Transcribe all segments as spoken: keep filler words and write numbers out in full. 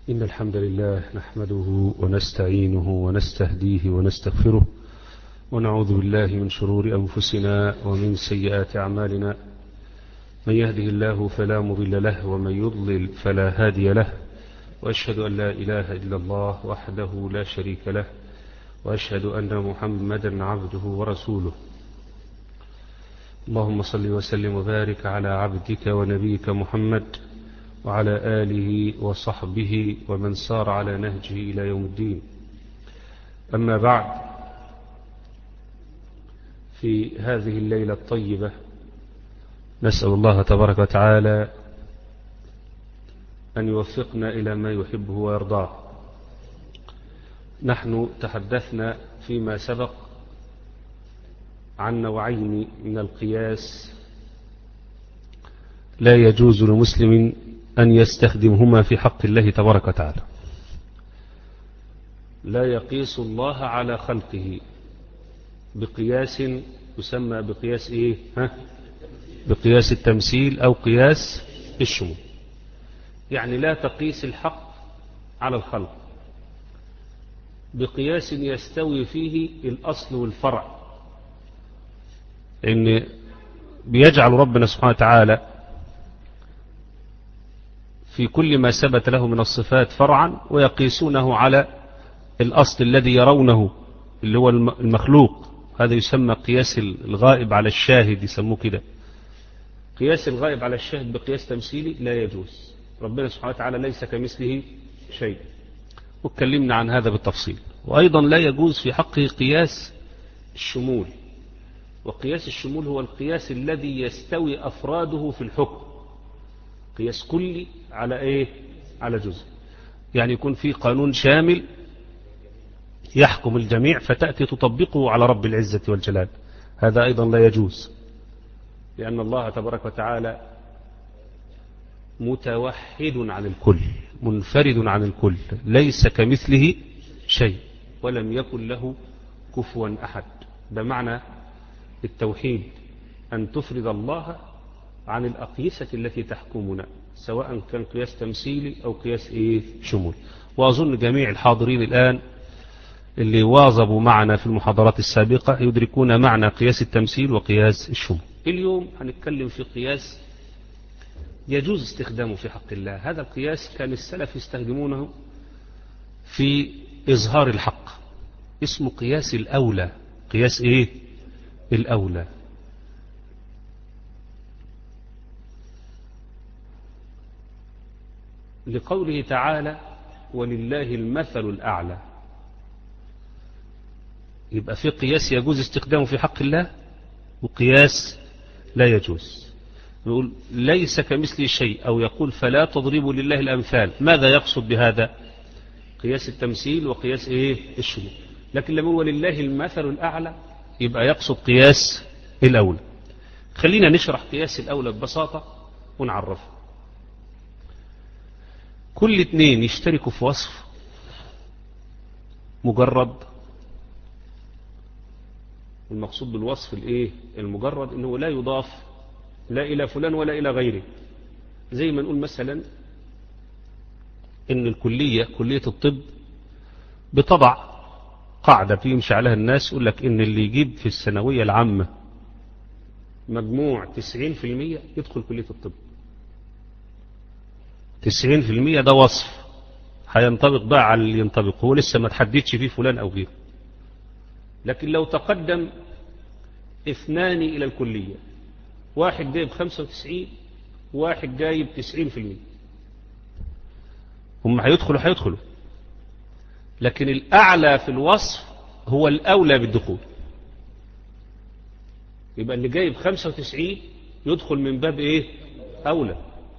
إن الحمد لله نحمده ونستعينه ونستهديه ونستغفره ونعوذ بالله من شرور أنفسنا ومن سيئات أعمالنا. من يهده الله فلا مضل له ومن يضلل فلا هادي له، وأشهد أن لا إله إلا الله وحده لا شريك له، وأشهد أن محمدا عبده ورسوله. اللهم صل وسلم وبارك على عبدك ونبيك محمد وعلى آله وصحبه ومن سار على نهجه إلى يوم الدين. أما بعد، في هذه الليلة الطيبة نسأل الله تبارك وتعالى أن يوفقنا إلى ما يحبه ويرضاه. نحن تحدثنا فيما سبق عن نوعين من القياس لا يجوز لمسلم أن يستخدمهما في حق الله تبارك وتعالى. لا يقيس الله على خلقه بقياس يسمى بقياس إيه؟ ها؟ بقياس التمثيل أو قياس الشمول. يعني لا تقيس الحق على الخلق بقياس يستوي فيه الأصل والفرع، إن بيجعل ربنا سبحانه وتعالى في كل ما ثبت له من الصفات فرعا ويقيسونه على الأصل الذي يرونه اللي هو المخلوق. هذا يسمى قياس الغائب على الشاهد، يسموه كده. قياس الغائب على الشاهد بقياس تمثيلي لا يجوز. ربنا سبحانه وتعالى ليس كمثله شيء، واتكلمنا عن هذا بالتفصيل. وأيضا لا يجوز في حقه قياس الشمول. وقياس الشمول هو القياس الذي يستوي أفراده في الحكم، قياس كلي على إيه؟ على جزء. يعني يكون في قانون شامل يحكم الجميع فتأتي تطبقه على رب العزة والجلال. هذا أيضا لا يجوز، لأن الله تبارك وتعالى متوحد عن الكل، منفرد عن الكل، ليس كمثله شيء ولم يكن له كفوا أحد. ده معنى التوحيد، أن تفرد الله عن الأقيسة التي تحكمنا، سواء كان قياس تمثيلي أو قياس إيه؟ شمول. وأظن جميع الحاضرين الآن اللي واظبوا معنا في المحاضرات السابقة يدركون معنى قياس التمثيل وقياس الشمول. اليوم هنتكلم في قياس يجوز استخدامه في حق الله. هذا القياس كان السلف يستخدمونه في إظهار الحق، اسمه قياس الأولى. قياس إيه؟ الأولى. لقوله تعالى ولله المثل الأعلى. يبقى في قياس يجوز استخدامه في حق الله وقياس لا يجوز. يقول ليس كمثله شيء، أو يقول فلا تضربوا لله الأمثال. ماذا يقصد بهذا؟ قياس التمثيل وقياس إيه؟ الشمول. لكن لما هو لله المثل الأعلى يبقى يقصد قياس الأولى. خلينا نشرح قياس الأولى ببساطة ونعرفه. كل اثنين يشتركوا في وصف مجرد. المقصود بالوصف الايه؟ المجرد، انه لا يضاف لا الى فلان ولا الى غيره. زي ما نقول مثلا ان الكلية كلية الطب بتضع قاعدة بيمشي عليها الناس، يقول لك ان اللي يجيب في الثانوية العامة مجموع تسعين في المية يدخل كلية الطب. تسعين في المية ده وصف هينطبق بقى على اللي ينطبق، هو لسه ما تحددش فيه فلان او غيره. لكن لو تقدم اثنان الى الكلية، واحد جايب خمسة وتسعين واحد جايب تسعين في المية، هم هيدخلوا هيدخلوا لكن الأعلى في الوصف هو الأولى بالدخول. يبقى اللي جايب خمسة وتسعين يدخل من باب إيه؟ أولى.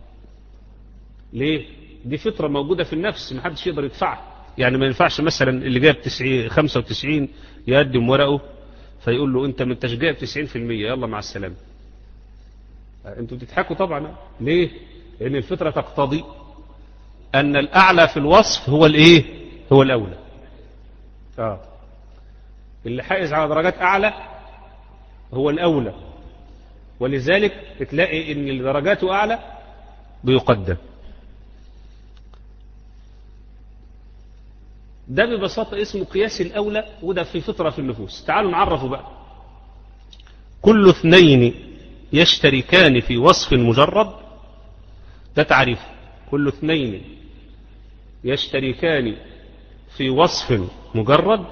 ليه؟ دي فطرة موجودة في النفس، محدش يقدر يدفعها. يعني ما ينفعش مثلا اللي جايب خمسة وتسعين يقدم ورقه فيقول له أنت ما انتش جايب تسعين في المية، يلا مع السلامة. أنتوا بتضحكوا طبعا. ليه؟ لأن الفطرة تقتضي أن الأعلى في الوصف هو الإيه؟ هو الأولى. آه. اللي حائز على درجات أعلى هو الأولى، ولذلك تلاقي ان درجاته اعلى بيقدم. ده ببساطة اسمه قياس الأولى، وده في فطرة في النفوس. تعالوا نعرفه بقى. كل اثنين يشتركان في وصف مجرد، ده تعريف. كل اثنين يشتركان في وصف مجرد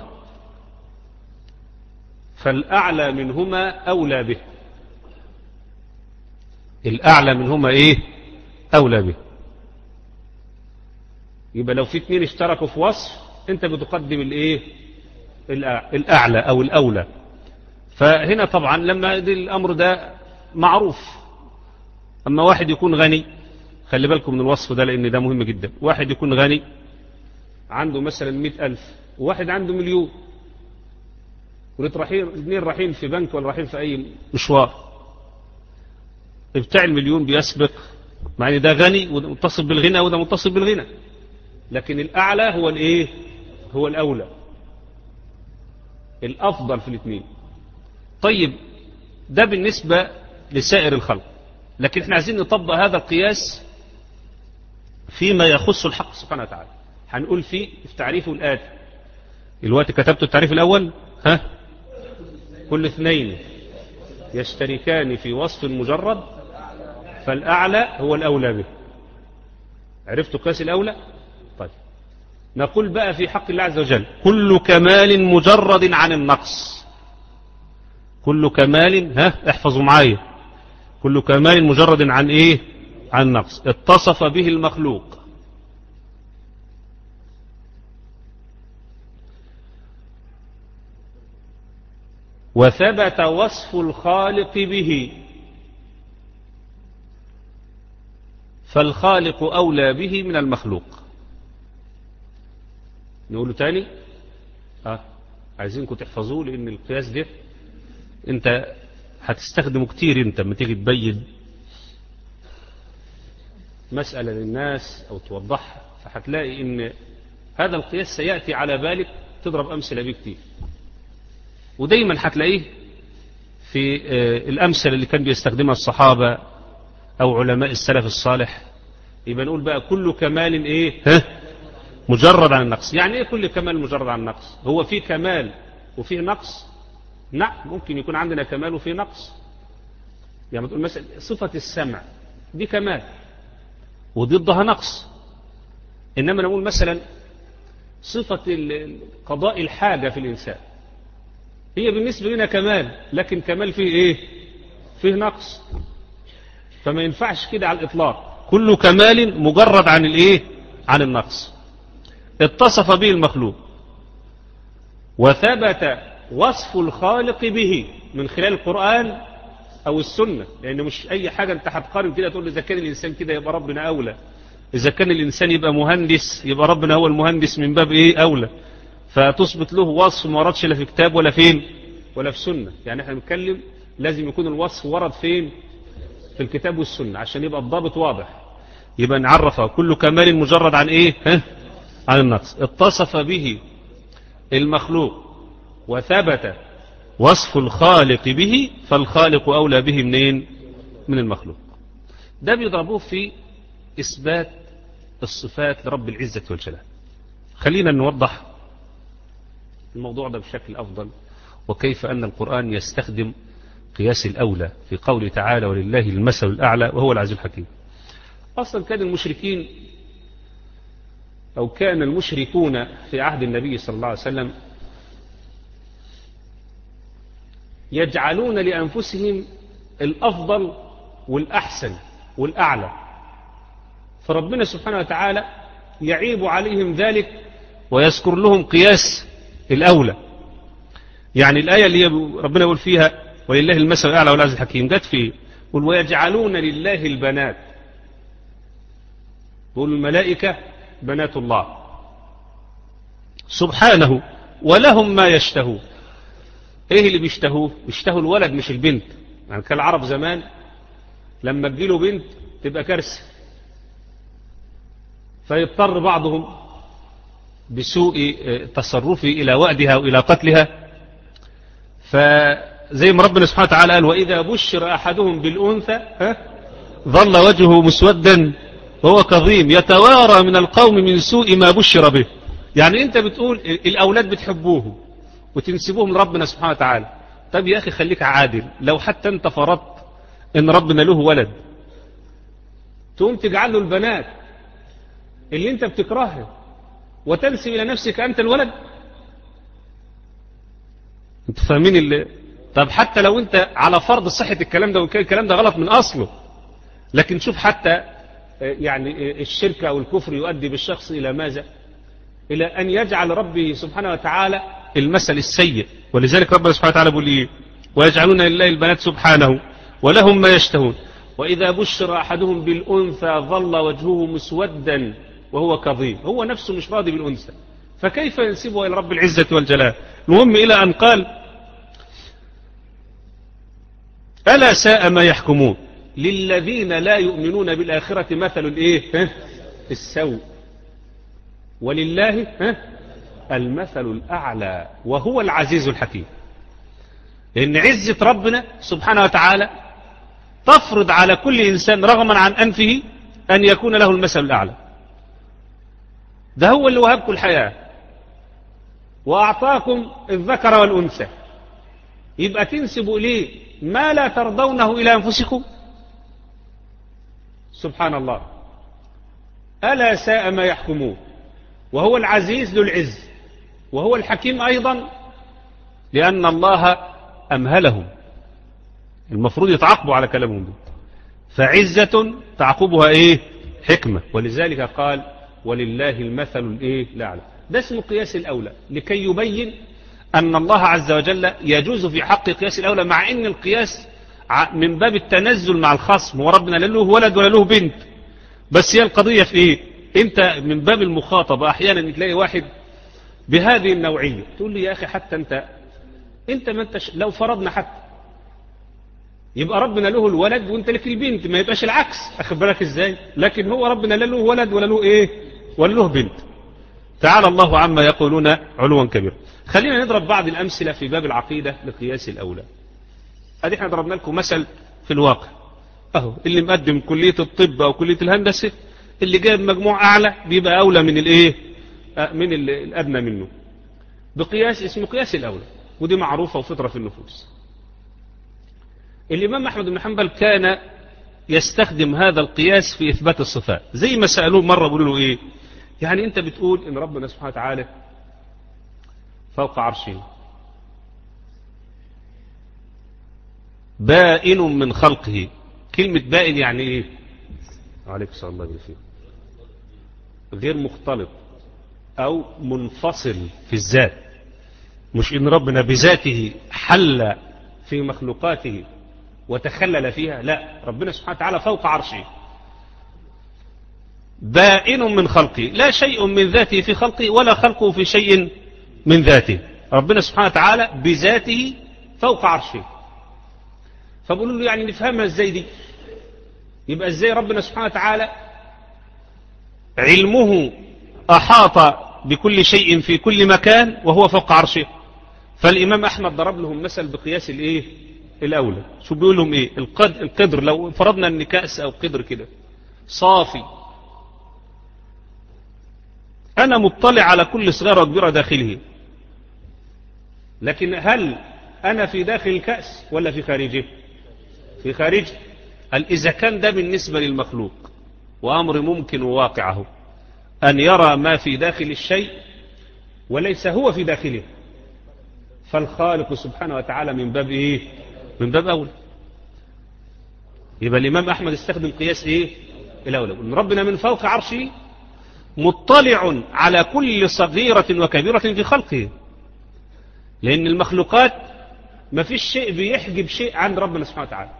فالأعلى منهما أولى به. الأعلى منهما إيه؟ أولى به. يبقى لو في اثنين اشتركوا في وصف انت بتقدم الايه؟ الأعلى أو الأولى. فهنا طبعا لما الأمر ده معروف، أما واحد يكون غني، خلي بالكم من الوصف ده لأن ده مهم جدا. واحد يكون غني عنده مثلا مئة ألف، وواحد عنده مليون، والاثنين رايحين في بنك ولا رايحين في أي مشوار، بتاع المليون بيسبق، مع ان ده غني وده متصل بالغنى وده متصل بالغنى، لكن الأعلى هو الايه؟ هو الأولى، الأفضل في الاثنين. طيب ده بالنسبة لسائر الخلق، لكن احنا عايزين نطبق هذا القياس فيما يخص الحق سبحانه وتعالى. هنقول فيه في تعريفه الآتي. الوقت كتبت التعريف الأول، ها؟ كل اثنين يشتركان في وصف مجرد فالأعلى هو الأولى به. عرفتوا قياس الأولى؟ طيب نقول بقى في حق الله عز وجل كل كمال مجرد عن النقص. كل كمال، ها احفظوا معايا، كل كمال مجرد عن ايه؟ عن نقص اتصف به المخلوق وثبت وصف الخالق به فالخالق أولى به من المخلوق. نقوله تاني، اه عايزينكم تحفظوه لأن القياس ده انت هتستخدمه كتير انت لما تيجي تبين مسألة للناس أو توضحها، فهتلاقي ان هذا القياس سيأتي على بالك تضرب أمثلة به كتير، ودايما هتلاقيه في الأمثلة اللي كان بيستخدمها الصحابة أو علماء السلف الصالح. يبقى نقول بقى كل كمال إيه؟ ها؟ مجرد عن النقص. يعني إيه كل كمال مجرد عن النقص؟ هو في كمال وفيه نقص؟ نعم، ممكن يكون عندنا كمال وفيه نقص. يعني تقول مثلا صفة السمع دي كمال وضدها نقص. إنما نقول مثلا صفة قضاء الحاجة في الإنسان هي بالنسبة لنا كمال، لكن كمال فيه إيه؟ فيه نقص. فما ينفعش كده على الإطلاق. كل كمال مجرد عن الإيه؟ عن النقص اتصف به المخلوق وثبت وصف الخالق به من خلال القرآن أو السنة، لأن مش أي حاجة أنت هتقارن كده تقول إذا كان الإنسان كده يبقى ربنا أولى، إذا كان الإنسان يبقى مهندس يبقى ربنا هو المهندس من باب إيه؟ أولى. فتثبت له وصف ما وردش لا في كتاب ولا فين ولا في سنة. يعني احنا بنتكلم لازم يكون الوصف ورد فين؟ في الكتاب والسنة عشان يبقى الضابط واضح. يبقى نعرفها كل كمال مجرد عن ايه؟ ها؟ عن النقص اتصف به المخلوق وثبت وصف الخالق به فالخالق أولى به منين؟ من المخلوق. ده بيضربوه في إثبات الصفات لرب العزة والجلال. خلينا نوضح الموضوع ده بشكل أفضل، وكيف أن القرآن يستخدم قياس الأولى في قوله تعالى ولله المثل الأعلى وهو العزيز الحكيم. أصلا كان المشركين أو كان المشركون في عهد النبي صلى الله عليه وسلم يجعلون لأنفسهم الأفضل والأحسن والأعلى، فربنا سبحانه وتعالى يعيب عليهم ذلك ويذكر لهم قياس الأولى. يعني الآية اللي ربنا يقول فيها ولله المثل الأعلى والعزيز الحكيم جت فيه يقول ويجعلون لله البنات، يقول الملائكة بنات الله سبحانه ولهم ما يشتهون. ايه اللي بيشتهوه؟ بيشتهوا الولد مش البنت. يعني كان العرب زمان لما تجيله بنت تبقى كارثة، فيضطر بعضهم بسوء تصرفه إلى وأدها وإلى قتلها. فزي ما ربنا سبحانه وتعالى قال وإذا بشر أحدهم بالأنثى ظل وجهه مسودا وهو كظيم يتوارى من القوم من سوء ما بشر به يعني انت بتقول الاولاد بتحبوهم وتنسبوهم لربنا سبحانه وتعالى. طب يا اخي خليك عادل، لو حتى انت فرضت ان ربنا له ولد تقوم تجعل له البنات اللي انت بتكرهها وتنسب الى نفسك انت الولد؟ انت فاهمين اللي؟ طب حتى لو انت على فرض صحة الكلام ده، وكان الكلام ده غلط من اصله، لكن شوف حتى يعني الشرك او الكفر يؤدي بالشخص الى ماذا؟ الى ان يجعل ربي سبحانه وتعالى المثل السيء. ولذلك ربنا سبحانه وتعالى بيقول ايه؟ ويجعلون لله البنات سبحانه ولهم ما يشتهون واذا بشر احدهم بالانثى ظل وجهه مسودا وهو كظيم. هو نفسه مش راضي بالانثى، فكيف ينسبه الى رب العزة والجلال؟ المهم الى ان قال ألا ساء ما يحكمون للذين لا يؤمنون بالآخرة مثل الايه السوء ولله المثل الأعلى وهو العزيز الحكيم. لأن عزة ربنا سبحانه وتعالى تفرض على كل إنسان رغما عن أنفه أن يكون له المثل الأعلى. ده هو اللي وهبكم الحياة وأعطاكم الذكر والأنثى، يبقى تنسبوا إليه ما لا ترضونه إلى أنفسكم؟ سبحان الله. ألا ساء ما يحكمون. وهو العزيز ذو العز وهو الحكيم أيضا، لأن الله أمهلهم، المفروض يتعاقبوا على كلامهم ده. فعزة تعقبها إيه؟ حكمة. ولذلك قال ولله المثل الإيه؟ الأعلى. ده اسمه قياس الأولى، لكي يبين أن الله عز وجل يجوز في حق قياس الأولى، مع أن القياس من باب التنزل مع الخصم، وربنا لا له ولد ولا له بنت. بس هي القضية في إيه؟ أنت من باب المخاطبة أحيانا تلاقي واحد بهذه النوعية تقول لي يا أخي حتى أنت أنت ما أنتش، لو فرضنا حتى يبقى ربنا له الولد وأنت لك البنت، ما يبقاش العكس. أخد بالك إزاي؟ لكن هو ربنا لا له ولد ولا له إيه؟ ولا له بنت. تعالى الله عما يقولون علوا كبيرا. خلينا نضرب بعض الأمثلة في باب العقيدة لقياس الأولى. أدي احنا ضربنا لكم مثل في الواقع أهو، اللي مقدم كلية الطب أو كلية الهندسة اللي جايب مجموع أعلى بيبقى أولى من الإيه؟ من الأدنى منه، بقياس اسمه قياس الأولى، ودي معروفة وفطرة في النفوس. الإمام أحمد بن حنبل كان يستخدم هذا القياس في إثبات الصفات. زي ما سألوه مرة بيقولوا له إيه؟ يعني أنت بتقول إن ربنا سبحانه وتعالى فوق عرشه بائن من خلقه. كلمة بائن يعني إيه؟ عليك صلى الله عليه وسلم. غير مختلط أو منفصل في الذات، مش إن ربنا بذاته حل في مخلوقاته وتخلل فيها، لا، ربنا سبحانه وتعالى فوق عرشه بائن من خلقه، لا شيء من ذاته في خلقه ولا خلقه في شيء من ذاته. ربنا سبحانه وتعالى بذاته فوق عرشه. فبقولوا له يعني نفهمها ازاي دي؟ يبقى ازاي ربنا سبحانه وتعالى علمه أحاط بكل شيء في كل مكان وهو فوق عرشه؟ فالإمام أحمد ضرب لهم مثل بقياس الإيه؟ الأولى. شو بيقول لهم إيه؟ القدر، لو فرضنا أن كأس أو قدر كده صافي، أنا مطلع على كل صغيرة وكبيرة داخله، لكن هل أنا في داخل الكأس ولا في خارجه؟ في خارجه. قال إذا كان ده بالنسبة للمخلوق وأمر ممكن وواقعه أن يرى ما في داخل الشيء وليس هو في داخله، فالخالق سبحانه وتعالى من باب إيه؟ من باب أولى. يبقى الإمام أحمد استخدم قياس إيه؟ الأولى. ربنا من فوق عرشه مطلع على كل صغيرة وكبيرة في خلقه، لأن المخلوقات ما فيش شيء بيحجب شيء عن ربنا سبحانه وتعالى.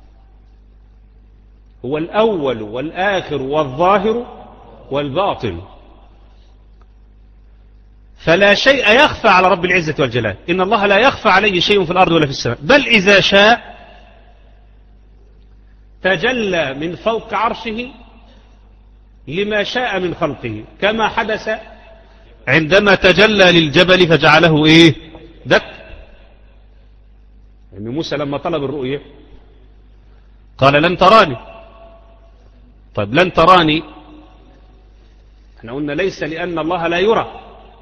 هو الأول والآخر والظاهر والباطن، فلا شيء يخفى على رب العزة والجلال. إن الله لا يخفى عليه شيء في الأرض ولا في السماء، بل إذا شاء تجلى من فوق عرشه لما شاء من خلقه، كما حدث عندما تجلى للجبل فجعله إيه؟ دك. يعني موسى لما طلب الرؤية قال لن تراني. طيب لن تراني احنا قلنا ليس لأن الله لا يرى،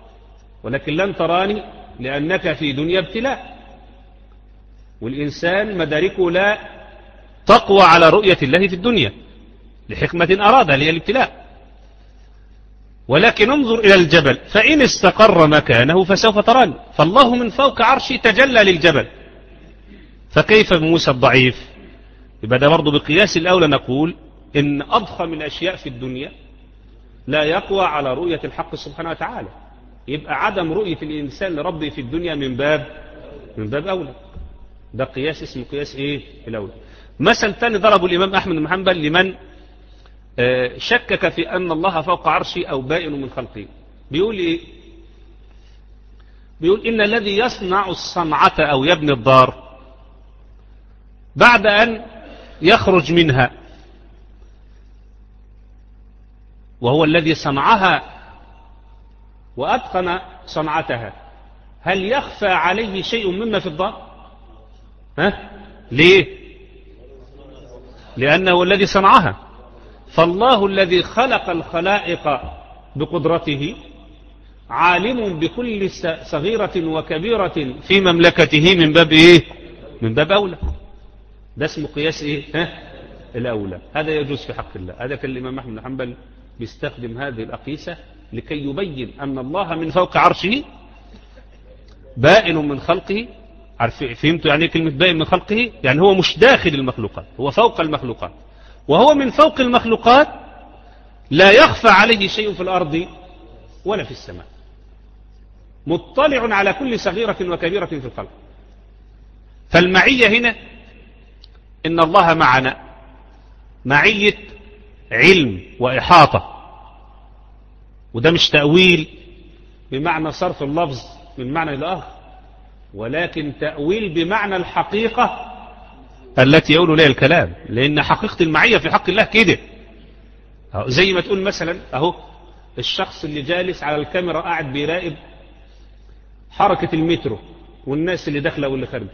ولكن لن تراني لأنك في دنيا ابتلاء، والإنسان مداركه لا تقوى على رؤية الله في الدنيا لحكمة أرادها هي الابتلاء. ولكن انظر إلى الجبل فإن استقر مكانه فسوف تراني، فالله من فوق عرشه تجلى للجبل، فكيف بموسى الضعيف؟ يبقى ده برضه بقياس الأولى نقول إن أضخم الأشياء في الدنيا لا يقوى على رؤية الحق سبحانه وتعالى، يبقى عدم رؤية الإنسان لربه في الدنيا من باب من باب أولى. ده قياس اسمه قياس إيه الأولى. مثل ثاني ضربه الإمام أحمد بن حنبل لمن شكك في أن الله فوق عرشه أو بائن من خلقه. بيقول إيه؟ بيقول إن الذي يصنع الصنعة أو يبني الدار بعد أن يخرج منها وهو الذي صنعها وأتقن صنعتها، هل يخفى عليه شيء مما في الدار؟ ها؟ ليه؟ لأنه الذي صنعها. فالله الذي خلق الخلائق بقدرته عالم بكل صغيرة وكبيرة في مملكته من باب إيه؟ من باب أولى. ده اسمه قياس إيه؟ ها؟ الأولى. هذا يجوز في حق الله. هذا كان الإمام أحمد بن حنبل بيستخدم هذه الأقيسة لكي يبين أن الله من فوق عرشه بائن من خلقه. فهمتوا يعني كلمة بائن من خلقه؟ يعني هو مش داخل المخلوقات، هو فوق المخلوقات، وهو من فوق المخلوقات لا يخفى عليه شيء في الأرض ولا في السماء، مطلع على كل صغيرة وكبيرة في الخلق. فالمعية هنا إن الله معنا معية علم وإحاطة، وده مش تأويل بمعنى صرف اللفظ من معنى الآخر، ولكن تأويل بمعنى الحقيقة التي يقول لها الكلام، لأن حقيقة المعية في حق الله كده. زي ما تقول مثلا أهو الشخص اللي جالس على الكاميرا قاعد بيراقب حركة المترو والناس اللي داخله واللي خارجه،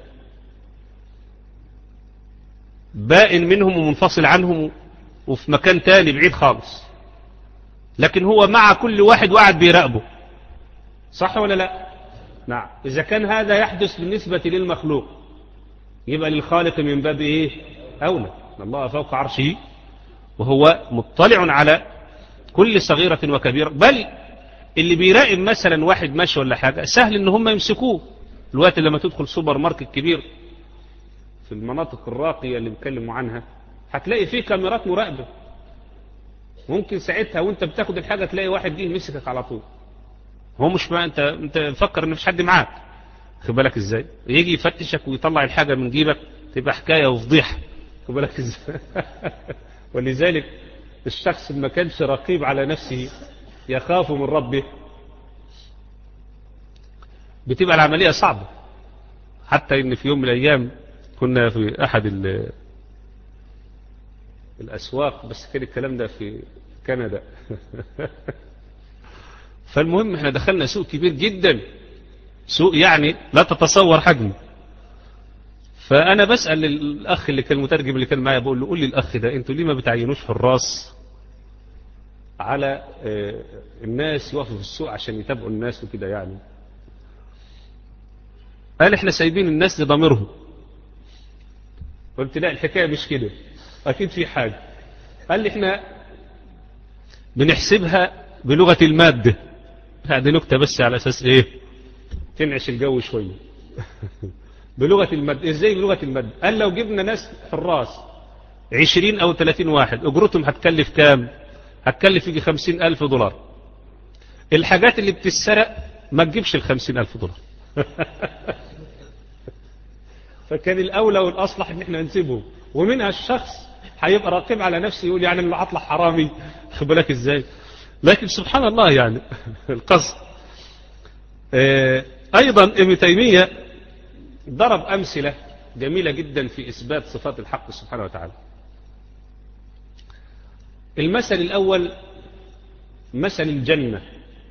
بائن منهم ومنفصل عنهم وفي مكان تاني بعيد خالص، لكن هو مع كل واحد وقاعد بيراقبه. صح ولا لا؟ نعم. إذا كان هذا يحدث بالنسبة للمخلوق يبقى للخالق من باب إيه أولى. الله فوق عرشه وهو مطلع على كل صغيرة وكبيرة، بل اللي بيراقب مثلا واحد ماشي ولا حاجة سهل ان هم يمسكوه. الوقت لما تدخل سوبر ماركت كبير في المناطق الراقية اللي بيتكلموا عنها هتلاقي فيه كاميرات مراقبة، ممكن ساعتها وانت بتاخد الحاجة تلاقي واحد جه يمسكك على طول. هو مش ما انت انت مفكر ان مفيش حد معاك، خد بالك ازاي؟ يجي يفتشك ويطلع الحاجة من جيبك تبقى حكاية وفضيحة، خد بالك ازاي؟ ولذلك الشخص ما كانش رقيب على نفسه يخاف من ربه بتبقى العملية صعبة. حتى ان في يوم من الايام كنا في احد الاسواق، بس كان الكلام ده في كندا. فالمهم احنا دخلنا سوق كبير جدا، سوق يعني لا تتصور حجمه. فانا بسأل الاخ اللي كان المترجم اللي كان معايا، بقول له قول لي الاخ ده انتوا ليه ما بتعينوش حراس على الناس يقفوا في السوق عشان يتابعوا الناس وكده يعني؟ قال احنا سايبين الناس لضميرهم. قلت لا الحكاية مش كده، اكيد في حاجة. قال لي احنا بنحسبها بلغة المادة. هذه نكتة بس على اساس ايه تنعش الجو شوية. بلغة المادة. ازاي بلغة المادة؟ قال لو جبنا ناس حراس عشرين او ثلاثين واحد اجرتهم هتكلف كام؟ هتكلف يجي خمسين الف دولار. الحاجات اللي بتتسرق ما تجيبش الخمسين الف دولار. فكان الاولى والاصلح ان احنا نسيبهم، ومنها الشخص هيبقى راقب على نفسه يقول يعني اللي هطلع حرامي، خد بالك ازاي؟ لكن سبحان الله يعني القصد. ايضا ابن تيمية ضرب امثلة جميلة جدا في اثبات صفات الحق سبحانه وتعالى. المثل الاول مثل الجنة.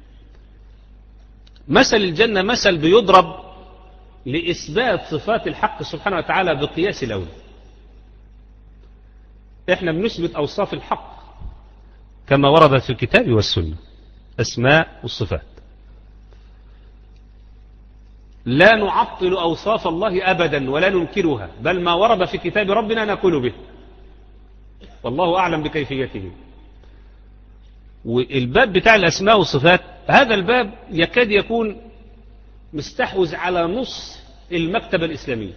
مثل الجنة مثل بيضرب لإثبات صفات الحق سبحانه وتعالى بقياس الأولى. احنا بنثبت أوصاف الحق كما وردت في الكتاب والسنة، أسماء والصفات. لا نعطل أوصاف الله أبدا ولا ننكرها، بل ما ورد في كتاب ربنا نقول به، والله أعلم بكيفيته. والباب بتاع الأسماء والصفات هذا الباب يكاد يكون مستحوذ على نص المكتبة الإسلامية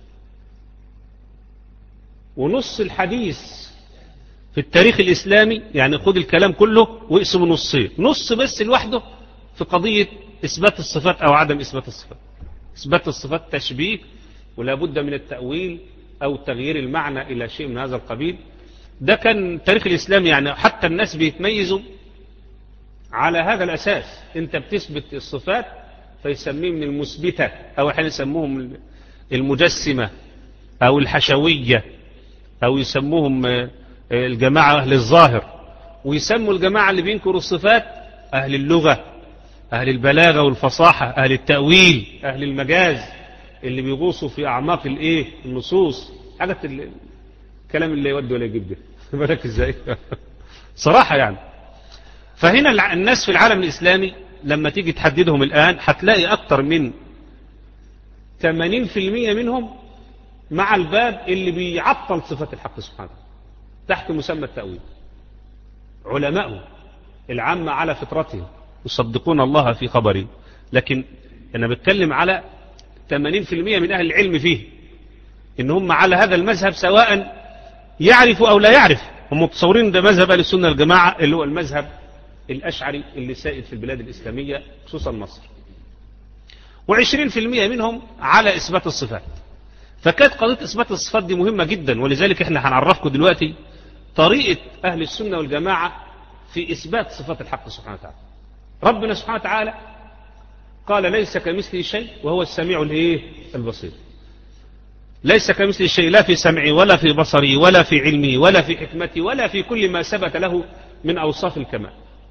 ونص الحديث في التاريخ الإسلامي. يعني خد الكلام كله واقسمه نصين، نص بس لوحده في قضية إثبات الصفات أو عدم إثبات الصفات. إثبات الصفات تشبيه ولا بد من التأويل أو تغيير المعنى إلى شيء من هذا القبيل. ده كان التاريخ الإسلامي، يعني حتى الناس بيتميزوا على هذا الأساس. أنت بتثبت الصفات فيسميه من المثبتة، أو احنا يسموهم المجسمة أو الحشوية، أو يسموهم الجماعة أهل الظاهر، ويسموا الجماعة اللي بينكروا الصفات أهل اللغة، أهل البلاغة والفصاحة، أهل التأويل، أهل المجاز، اللي بيغوصوا في أعماق الإيه النصوص. حاجة الكلام اللي يودي ولا يجيب ده بالك إزاي صراحة يعني. فهنا الناس في العالم الإسلامي لما تيجي تحددهم الآن هتلاقي أكتر من ثمانين بالمئة منهم مع الباب اللي بيعطل صفات الحق سبحانه تحت مسمى التأويل. علماءهم العامة على فطرتهم يصدقون الله في خبره، لكن أنا بتكلم على ثمانين بالمئة من أهل العلم فيه إن هم على هذا المذهب سواء يعرفوا أو لا يعرف. هم متصورين ده مذهب أهل السنة الجماعة اللي هو المذهب الأشعري اللي سائد في البلاد الإسلامية خصوصا مصر، وعشرين بالمئة منهم على إثبات الصفات. فكانت قضية إثبات الصفات دي مهمة جدا، ولذلك احنا هنعرفكم دلوقتي طريقة أهل السنة والجماعة في إثبات صفات الحق سبحانه وتعالى. ربنا سبحانه وتعالى قال ليس كمثله شيء وهو السميع الايه البصير. ليس كمثله شيء لا في سمعه ولا في بصره ولا في علمه ولا في حكمته ولا في كل ما ثبت له من أوصاف الكمال.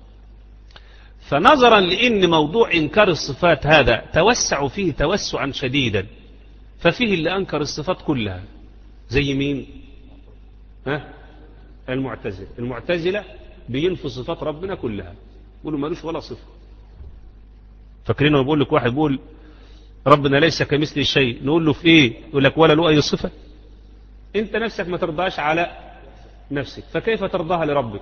فنظرا لأن موضوع إنكار الصفات هذا توسع فيه توسعا شديدا، ففيه اللي أنكر الصفات كلها زي مين؟ ها؟ المعتزلة. المعتزلة بينفوا صفات ربنا كلها، يقولوا مالوش ولا صفة. فاكرين بقول لك واحد بيقول ربنا ليس كمثله شيء، نقول له في ايه؟ يقول لك ولا له اي صفة. انت نفسك ما ترضاش على نفسك، فكيف ترضاها لربك؟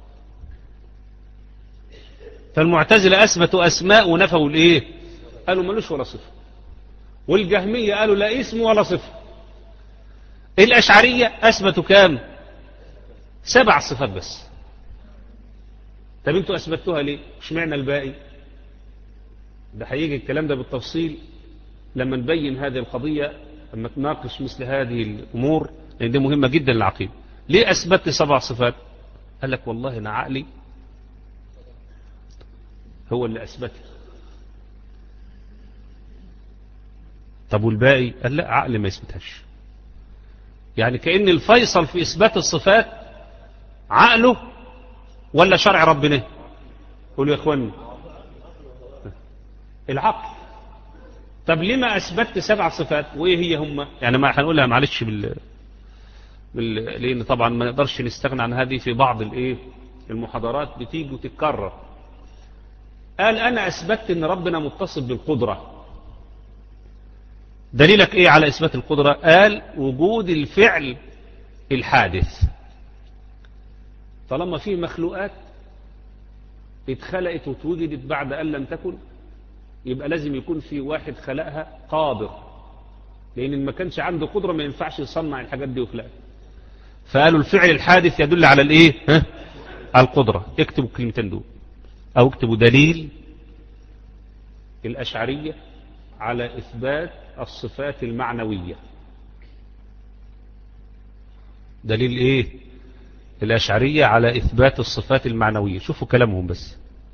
فالمعتزلة اثبتوا اسماء ونفوا الايه؟ قالوا مالوش ولا صفة. والجهمية قالوا لا اسم ولا صفة. الاشعرية اثبتوا كام؟ سبع صفات بس. طب انتوا اثبتوها ليه؟ مش معنى الباقي؟ ده هيجي الكلام ده بالتفصيل لما نبين هذه القضية، لما تناقش مثل هذه الأمور، لأن دي مهمة جدا للعقيدة. ليه أثبت سبع صفات؟ قال لك والله أنا عقلي هو اللي أثبتها. طب والباقي؟ قال لا، عقلي ما يثبتهاش. يعني كأن الفيصل في إثبات الصفات عقله ولا شرع ربنا؟ قولوا يا إخواني العقل. طب لما أثبتت سبع صفات وإيه هي هم؟ يعني ما هنقولها معلش بال... بال... لأن طبعا ما نقدرش نستغنى عن هذه في بعض الإيه المحاضرات بتيجي وتتكرر. قال أنا أثبتت أن ربنا متصف بالقدرة. دليلك إيه على إثبات القدرة؟ قال وجود الفعل الحادث. طالما في مخلوقات اتخلقت وتوجدت بعد أن لم تكن، يبقى لازم يكون في واحد خلقها قادر، لأن ما كانش عنده قدرة ما ينفعش يصنع الحاجات دي ويخلقها. فقالوا الفعل الحادث يدل على الايه؟ ها؟ على القدرة. اكتبوا الكلمتين دول او اكتبوا دليل الأشعرية على إثبات الصفات المعنوية. دليل ايه الأشعرية على إثبات الصفات المعنوية؟ شوفوا كلامهم بس.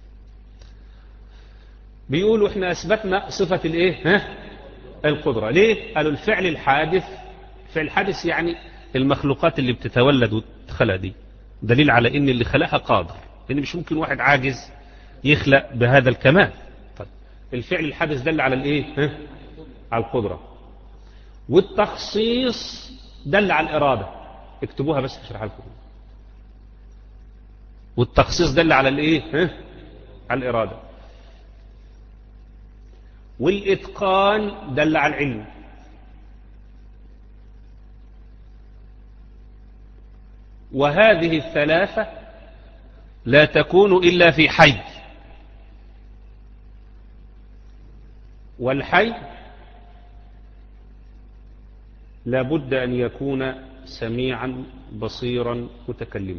بيقولوا احنا أثبتنا صفة الايه؟ ها؟ القدرة. ليه؟ قالوا الفعل الحادث. فعل الحادث يعني المخلوقات اللي بتتولد وتخلق دي دليل على ان اللي خلقها قادر، لان مش ممكن واحد عاجز يخلق بهذا الكمال. طيب الفعل الحادث دل على الايه؟ ها؟ على القدرة. والتخصيص دل على الإرادة. اكتبوها بس اشرحها لكم. والتخصيص دل على الايه؟ ها؟ على الإرادة. والإتقان دل على العلم. وهذه الثلاثة لا تكون إلا في حي، والحي لا بد أن يكون سميعا بصيرا متكلما.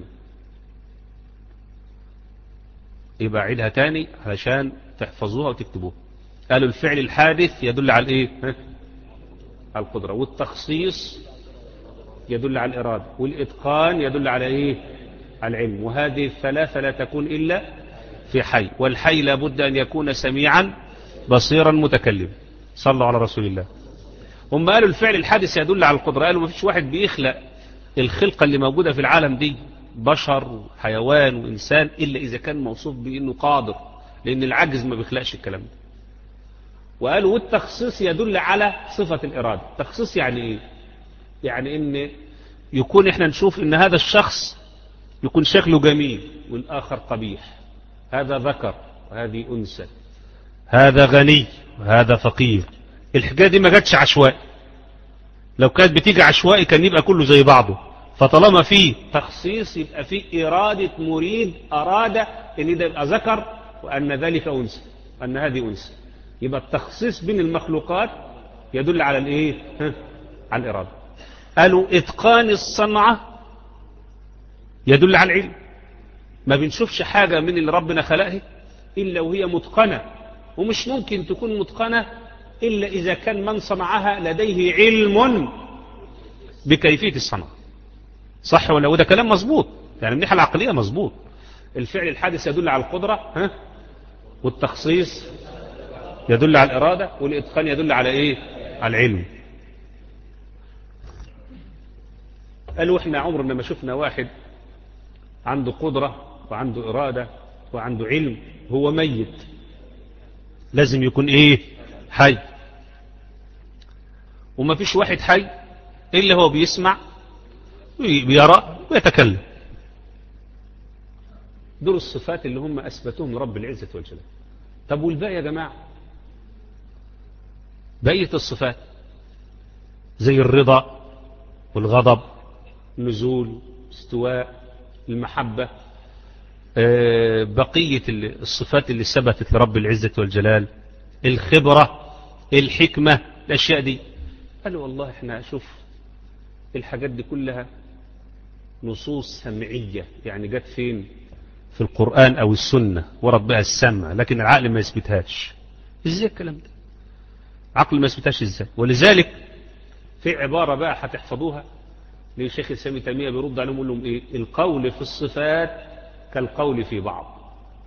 يبقى عيدها تاني علشان تحفظوها وتكتبوها. قالوا الفعل الحادث يدل على الايه؟ على القدرة، والتخصيص يدل على الإرادة، والإتقان يدل على ايه؟ على العلم. وهذه الثلاثة لا تكون إلا في حي، والحي لا بد أن يكون سميعا بصيرا متكلما. صلوا على رسول الله. هم قالوا الفعل الحادث يدل على القدرة. قالوا ما فيش واحد بيخلق الخلقة اللي موجودة في العالم دي، بشر وحيوان وإنسان، إلا إذا كان موصوف بأنه قادر، لأن العجز ما بيخلقش الكلام ده. وقالوا والتخصيص يدل على صفة الإرادة. تخصيص يعني إيه؟ يعني إن يكون إحنا نشوف إن هذا الشخص يكون شكله جميل والآخر قبيح، هذا ذكر وهذه أنثى، هذا غني وهذا فقير. الحكاية دي ما جاتش عشوائي. لو كانت بتيجي عشوائي كان يبقى كله زي بعضه. فطالما فيه تخصيص يبقى فيه إرادة مريد أراد أن ده يبقى ذكر وأن ذلك أنثى وأن هذه أنثى. يبقى التخصيص بين المخلوقات يدل على الإيه؟ على الإرادة. قالوا إتقان الصنعة يدل على العلم. ما بنشوفش حاجة من اللي ربنا خلقها إلا وهي متقنة، ومش ممكن تكون متقنة إلا إذا كان من صنعها لديه علم بكيفية الصنع. صح ولا؟ وده كلام مظبوط، يعني من الناحية العقلية مظبوط. الفعل الحادث يدل على القدرة، ها؟ والتخصيص يدل على الإرادة، والإتقان يدل على إيه؟ على العلم. قالوا إحنا عمرنا ما شفنا واحد عنده قدرة وعنده إرادة وعنده علم هو ميت. لازم يكون إيه؟ حي. وما فيش واحد حي إلا هو بيسمع ويرى ويتكلم. دول الصفات اللي هم أثبتوهم لرب العزة والجلال. طب والباقي يا جماعة؟ بقية الصفات زي الرضا والغضب، نزول، استواء، المحبة، بقية الصفات اللي ثبتت لرب العزة والجلال، الخبرة، الحكمة، الأشياء دي. قالوا والله احنا شوف الحاجات دي كلها نصوص سمعية، يعني جت فين؟ في القرآن أو السنة ورد بها السمع، لكن العقل ما يثبتهاش. ازاي الكلام ده؟ عقل ما يثبتهاش ازاي؟ ولذلك في عبارة بقى هتحفظوها لشيخ الإسلام ابن تيمية بيرد عليهم يقول لهم ايه؟ القول في الصفات كالقول في بعض.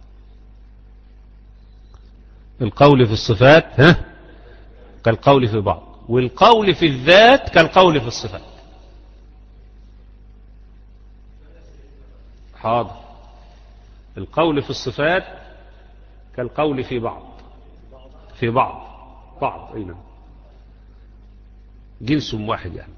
القول في الصفات ها كالقول في بعض، والقول في الذات كالقول في الصفات. حاضر. القول في الصفات كالقول في بعض. في بعض بعض أين جنس واحد يعني.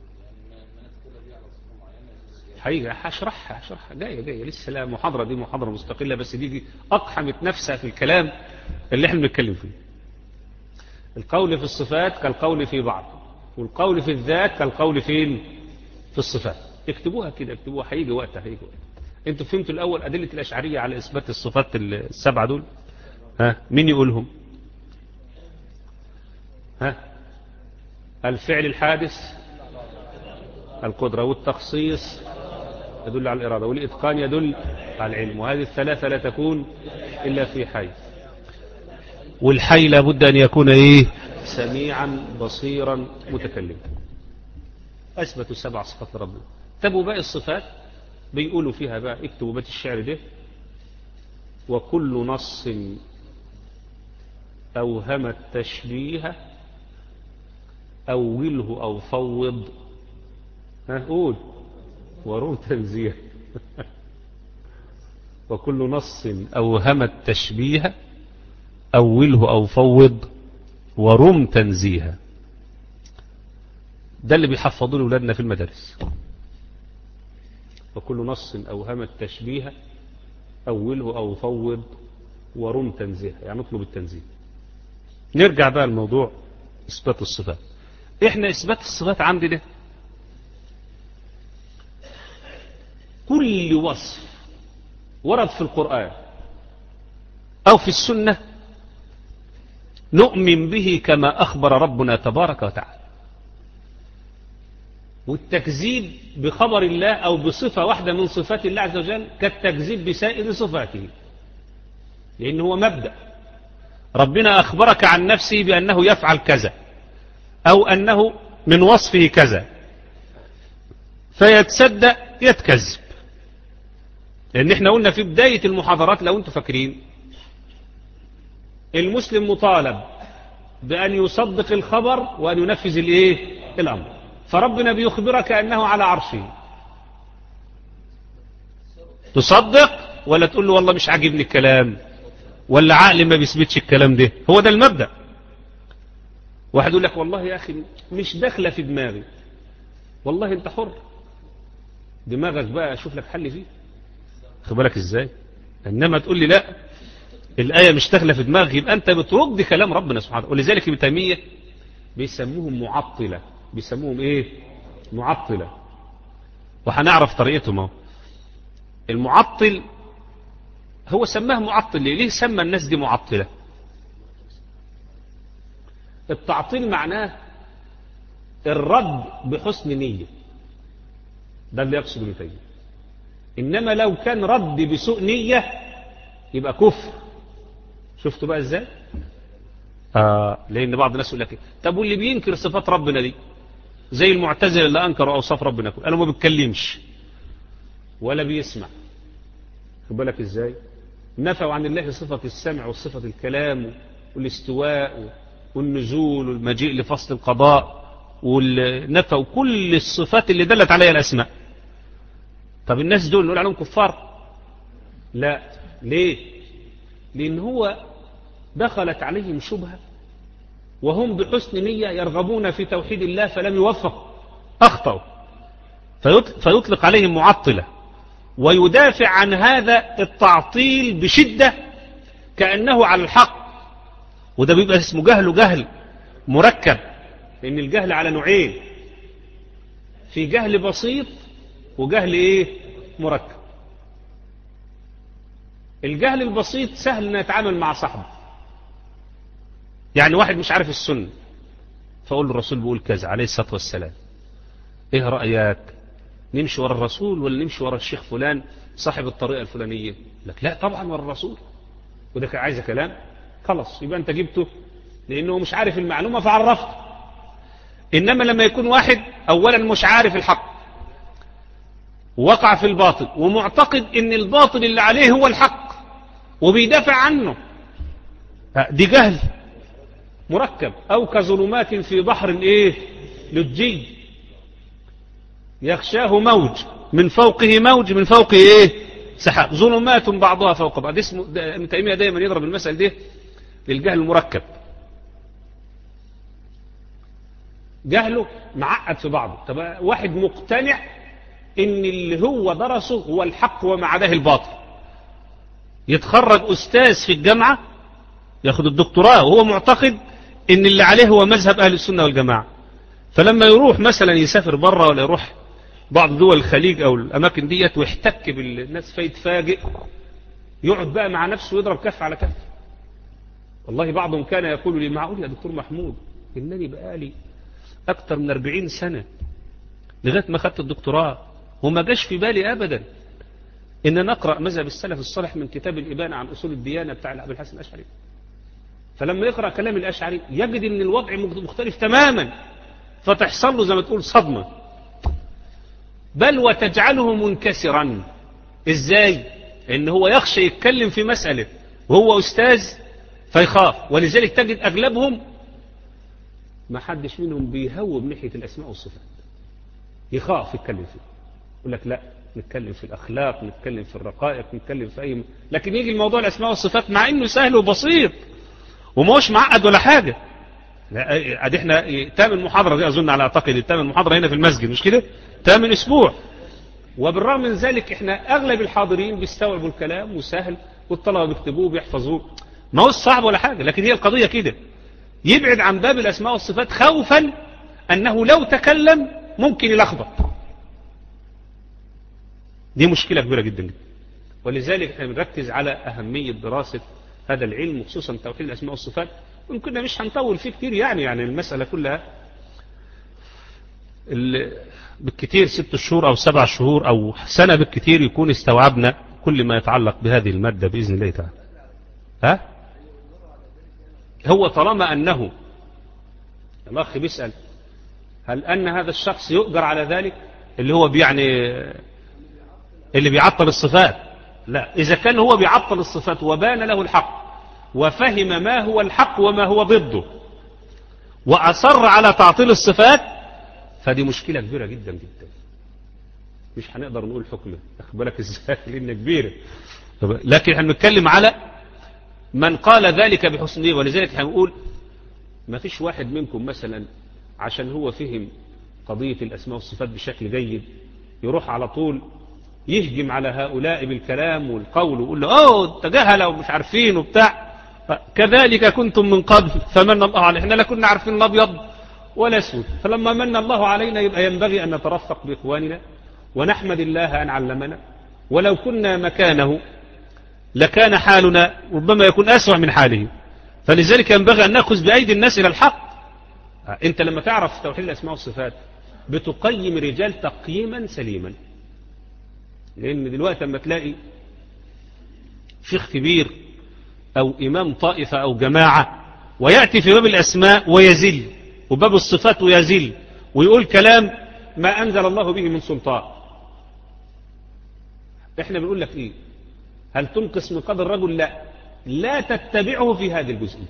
حقيقة هشرحها هشرحها جاية جاية لسه. لا محاضرة دي محاضرة مستقلة، بس دي, دي أقحمت نفسها في الكلام اللي احنا بنتكلم فيه. القول في الصفات كالقول في بعض، والقول في الذات كالقول فين؟ في الصفات. اكتبوها كده، اكتبوها، هيجي وقتها هيجي وقتها. انتوا فهمتوا الأول أدلة الأشعرية على إثبات الصفات السبعة دول؟ ها مين يقولهم؟ ها الفعل الحادث القدرة، والتخصيص يدل على الإرادة، والإتقان يدل على العلم. وهذه الثلاثة لا تكون إلا في حي. والحي لابد أن يكون إيه؟ سميعا بصيرا متكلما. أثبتوا سبع صفات لربنا. تبوا باقي الصفات بيقولوا فيها بقى، اكتبوا بيت الشعر ده: وكل نص أوهم التشبيه أوله أو فوض، هنقول ورم تنزيه. وكل نص أوهم التشبيه أوله أو فوض ورم تنزيها. ده اللي بيحفظوا لأولادنا في المدارس. وكل نص أوهم التشبيه أوله أو فوض ورم تنزيها، يعني اطلب التنزيه. نرجع بقى لموضوع إثبات الصفات. إحنا إثبات الصفات عندنا كل وصف ورد في القرآن أو في السنة نؤمن به كما أخبر ربنا تبارك وتعالى. والتكذيب بخبر الله أو بصفة واحدة من صفات الله عز وجل كالتكذيب بسائر صفاته، لأنه هو مبدأ. ربنا أخبرك عن نفسه بأنه يفعل كذا أو أنه من وصفه كذا، فيتصدق يتكذب. لأن احنا قلنا في بداية المحاضرات لو انتم فاكرين، المسلم مطالب بأن يصدق الخبر وأن ينفذ الايه الأمر. فربنا بيخبرك أنه على عرشه، تصدق ولا تقول له والله مش عاجبني الكلام، ولا عقلي ما بيثبتش الكلام ده؟ هو ده المبدأ. واحد يقول لك والله يا أخي مش داخله في دماغي، والله انت حر، دماغك بقى اشوف لك حل فيه. خد بالك ازاي؟ انما تقول لي لا الآية مش داخله في دماغك، يبقى انت بترد كلام ربنا سبحانه. ولذلك ابن تيمية بيسموهم معطلة، بيسموهم ايه؟ معطلة. وهنعرف طريقتهم اهو. المعطل هو سماه معطل ليه؟ ليه سمى الناس دي معطلة؟ التعطيل معناه الرد بحسن نية، ده اللي يقصد ابن تيمية. انما لو كان رد بسوء نية يبقى كفر. شفتوا بقى ازاي؟ آه لان بعض الناس يقول لك طب واللي بينكر صفات ربنا دي زي المعتزله اللي انكروا اوصاف ربنا كله، قالوا ما بيتكلمش ولا بيسمع. خد بالك ازاي؟ نفوا عن الله صفه السمع وصفه الكلام والاستواء والنزول والمجيء لفصل القضاء، ونفوا كل الصفات اللي دلت عليها الاسماء. طب الناس دول نقول عليهم كفار؟ لا. ليه؟ لان هو دخلت عليهم شبهة وهم بحسن نية يرغبون في توحيد الله فلم يوفقوا، أخطأوا، فيطلق عليهم معطلة، ويدافع عن هذا التعطيل بشدة كأنه على الحق. وده بيبقى اسمه جهل، جهل مركب، لأن الجهل على نوعين، في جهل بسيط وجهل ايه مركب. الجهل البسيط سهل ان يتعامل مع صاحبه، يعني واحد مش عارف السنة فأقول له الرسول بيقول كذا عليه الصلاة والسلام، ايه رأيك؟ نمشي ورا الرسول ولا نمشي ورا الشيخ فلان صاحب الطريقة الفلانية؟ لك لا طبعا ورا الرسول. وده عايز كلام، خلاص يبقى انت جبته لانه مش عارف المعلومة فعرفته. انما لما يكون واحد اولا مش عارف الحق وقع في الباطل ومعتقد ان الباطل اللي عليه هو الحق وبيدافع عنه، دي جهل مركب. او كظلمات في بحر الايه لجي يخشاه موج من فوقه موج من فوقه ايه سحاب، ظلمات بعضها فوق بعض. اسمه ابن تيمية دايما يضرب المثل ده للجهل المركب، جهله معقد في بعضه. طب واحد مقتنع ان اللي هو درسه هو الحق وما عداه الباطل، يتخرج استاذ في الجامعة ياخد الدكتوراه وهو معتقد ان اللي عليه هو مذهب اهل السنة والجماعة، فلما يروح مثلا يسافر بره ولا يروح بعض دول الخليج او الاماكن ديت ويحتك بالناس فيتفاجئ، يقعد بقى مع نفسه ويضرب كف على كف. والله بعضهم كان يقول لي معقول يا دكتور محمود انني بقالي اكتر من أربعين سنة لغاية ما خدت الدكتوراه وما جاش في بالي ابدا ان نقرأ مذهب السلف الصالح من كتاب الإبانة عن اصول الديانة بتاع ابي الحسن الاشعري. فلما يقرأ كلام الاشعري يجد ان الوضع مختلف تماما، فتحصل له زي ما تقول صدمة، بل وتجعله منكسرا. ازاي؟ ان هو يخشى يتكلم في مسألة وهو استاذ فيخاف. ولذلك تجد اغلبهم ما حدش منهم بيهوب ناحية الاسماء والصفات، يخاف يتكلم فيه، يقول لك لا نتكلم في الاخلاق، نتكلم في الرقائق، نتكلم في اي م... لكن يجي الموضوع الاسماء والصفات مع انه سهل وبسيط وما هوش معقد ولا حاجة. لا ادي احنا تامن محاضرة دي اظن على اعتقد تامن محاضرة هنا في المسجد مش كده؟ تامن اسبوع، وبالرغم من ذلك احنا اغلب الحاضرين بيستوعبوا الكلام وسهل والطلبة بيكتبوه بيحفظوه، ما هو صعب ولا حاجة. لكن هي القضية كده يبعد عن باب الأسماء والصفات خوفا أنه لو تكلم ممكن يلخبط. دي مشكلة كبيرة جدا جدا. ولذلك احنا بنركز على أهمية دراسة هذا العلم وخصوصا توحيد الأسماء والصفات. ويمكن مش هنطول فيه كتير يعني يعني المسألة كلها بالكتير ست شهور أو سبع شهور أو سنة بالكتير يكون استوعبنا كل ما يتعلق بهذه المادة بإذن الله تعالى. ها؟ هو طالما أنه الأخ بيسأل هل أن هذا الشخص يؤجر على ذلك اللي هو يعني اللي بيعطل الصفات؟ لا، إذا كان هو بيعطل الصفات وبان له الحق وفهم ما هو الحق وما هو ضده وأصر على تعطيل الصفات فدي مشكلة كبيرة جدا جدا. مش هنقدر نقول حكمه، أخد بالك إزاي؟ لأنه كبيرة. لكن احنا بنتكلم على من قال ذلك بحسن نية. ولذلك هنقول ما فيش واحد منكم مثلا عشان هو فهم قضية الأسماء والصفات بشكل جيد يروح على طول يهجم على هؤلاء بالكلام والقول ويقول له اوه تجاهلوا ومش عارفين وبتاع. كذلك كنتم من قبل فمن الله علينا. احنا لا كنا عارفين الابيض ولا اسود، فلما من الله علينا يبقى ينبغي ان نترفق باخواننا ونحمد الله ان علمنا. ولو كنا مكانه لكان حالنا ربما يكون اسوأ من حاله. فلذلك ينبغي ان ناخذ بايدي الناس الى الحق. انت لما تعرف توحيد الاسماء والصفات بتقيم رجال تقييما سليما. لأن دلوقتي لما تلاقي شيخ كبير أو إمام طائفة أو جماعة ويأتي في باب الأسماء ويزل وباب الصفات ويزل ويقول كلام ما أنزل الله به من سلطان، إحنا بنقول لك إيه؟ هل تنقص من قدر الرجل؟ لا، لا تتبعه في هذه الجزئية.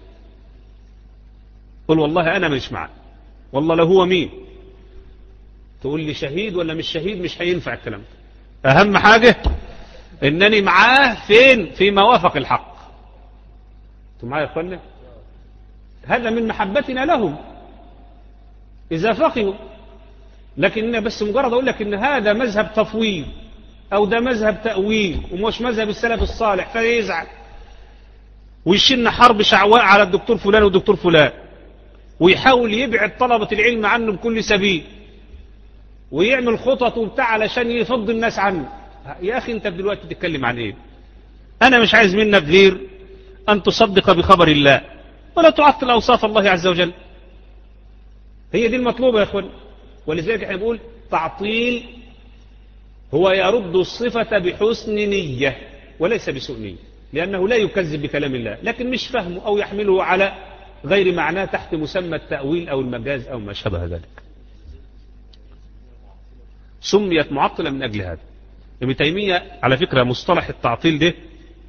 قل والله أنا مش معه، والله لو هو مين تقول لي شهيد ولا مش شهيد، مش هينفع الكلام. أهم حاجة إنني معاه فين؟ في موافق الحق. أنتم معايا يا أخوانا؟ هذا من محبتنا لهم إذا فقهوا. لكن بس مجرد أقول لك إن هذا مذهب تفويض أو ده مذهب تأويل ومش مذهب السلف الصالح فيزعل ويشن حرب شعواء على الدكتور فلان والدكتور فلان ويحاول يبعد طلبة العلم عنه بكل سبيل ويعمل خطط وبتاع علشان يفض الناس عنه. يا أخي أنت دلوقتي تتكلم عن إيه؟ أنا مش عايز منك غير أن تصدق بخبر الله ولا تعطل أوصاف الله عز وجل. هي دي المطلوبة يا أخوان. ولذلك احنا بنقول تعطيل هو يرد الصفة بحسن نية وليس بسوء نية، لأنه لا يكذب بكلام الله لكن مش فهمه أو يحمله على غير معناه تحت مسمى التأويل أو المجاز أو ما شابه ذلك. سميت معطلة من أجل هذا. ابن تيمية على فكرة مصطلح التعطيل ده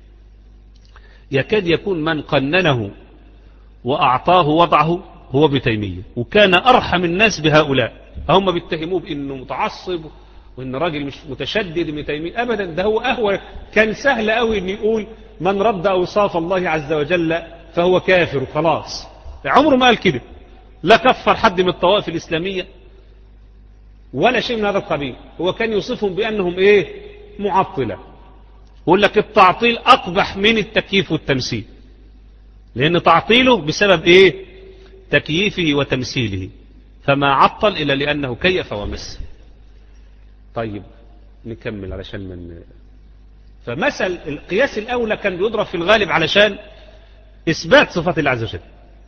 يكاد يكون من قننه وأعطاه وضعه هو ابن تيمية، وكان أرحم الناس بهؤلاء. هم بيتهموه بأنه متعصب وأن راجل مش متشدد. ابن تيمية أبدا، ده هو أهوى. كان سهل قوي أن يقول من رد أوصاف الله عز وجل فهو كافر وخلاص. عمره ما قال كده، لا كفر حد من الطوائف الإسلامية ولا شيء من هذا القبيل. هو كان يوصفهم بأنهم إيه؟ معطلة. يقول لك التعطيل أقبح من التكييف والتمثيل، لأن تعطيله بسبب إيه؟ تكييفه وتمثيله، فما عطل إلا لأنه كيف ومثل. طيب نكمل علشان من فمثل القياس الأولى كان بيضرب في الغالب علشان إثبات صفات الله عز وجل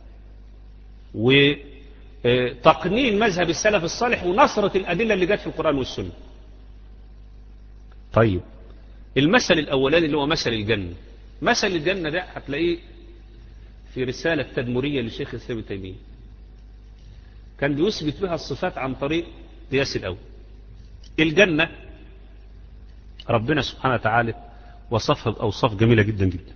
وتقنين مذهب السلف الصالح ونصرة الأدلة اللي جت في القرآن والسنة. طيب المثل الأولاني اللي هو مثل الجنة. مثل الجنة ده هتلاقيه في رسالة تدمرية للشيخ الإسلام ابن تيمية، كان بيثبت بها الصفات عن طريق قياس الأول. الجنة ربنا سبحانه وتعالى وصفها بأوصاف جميلة جدا جدا.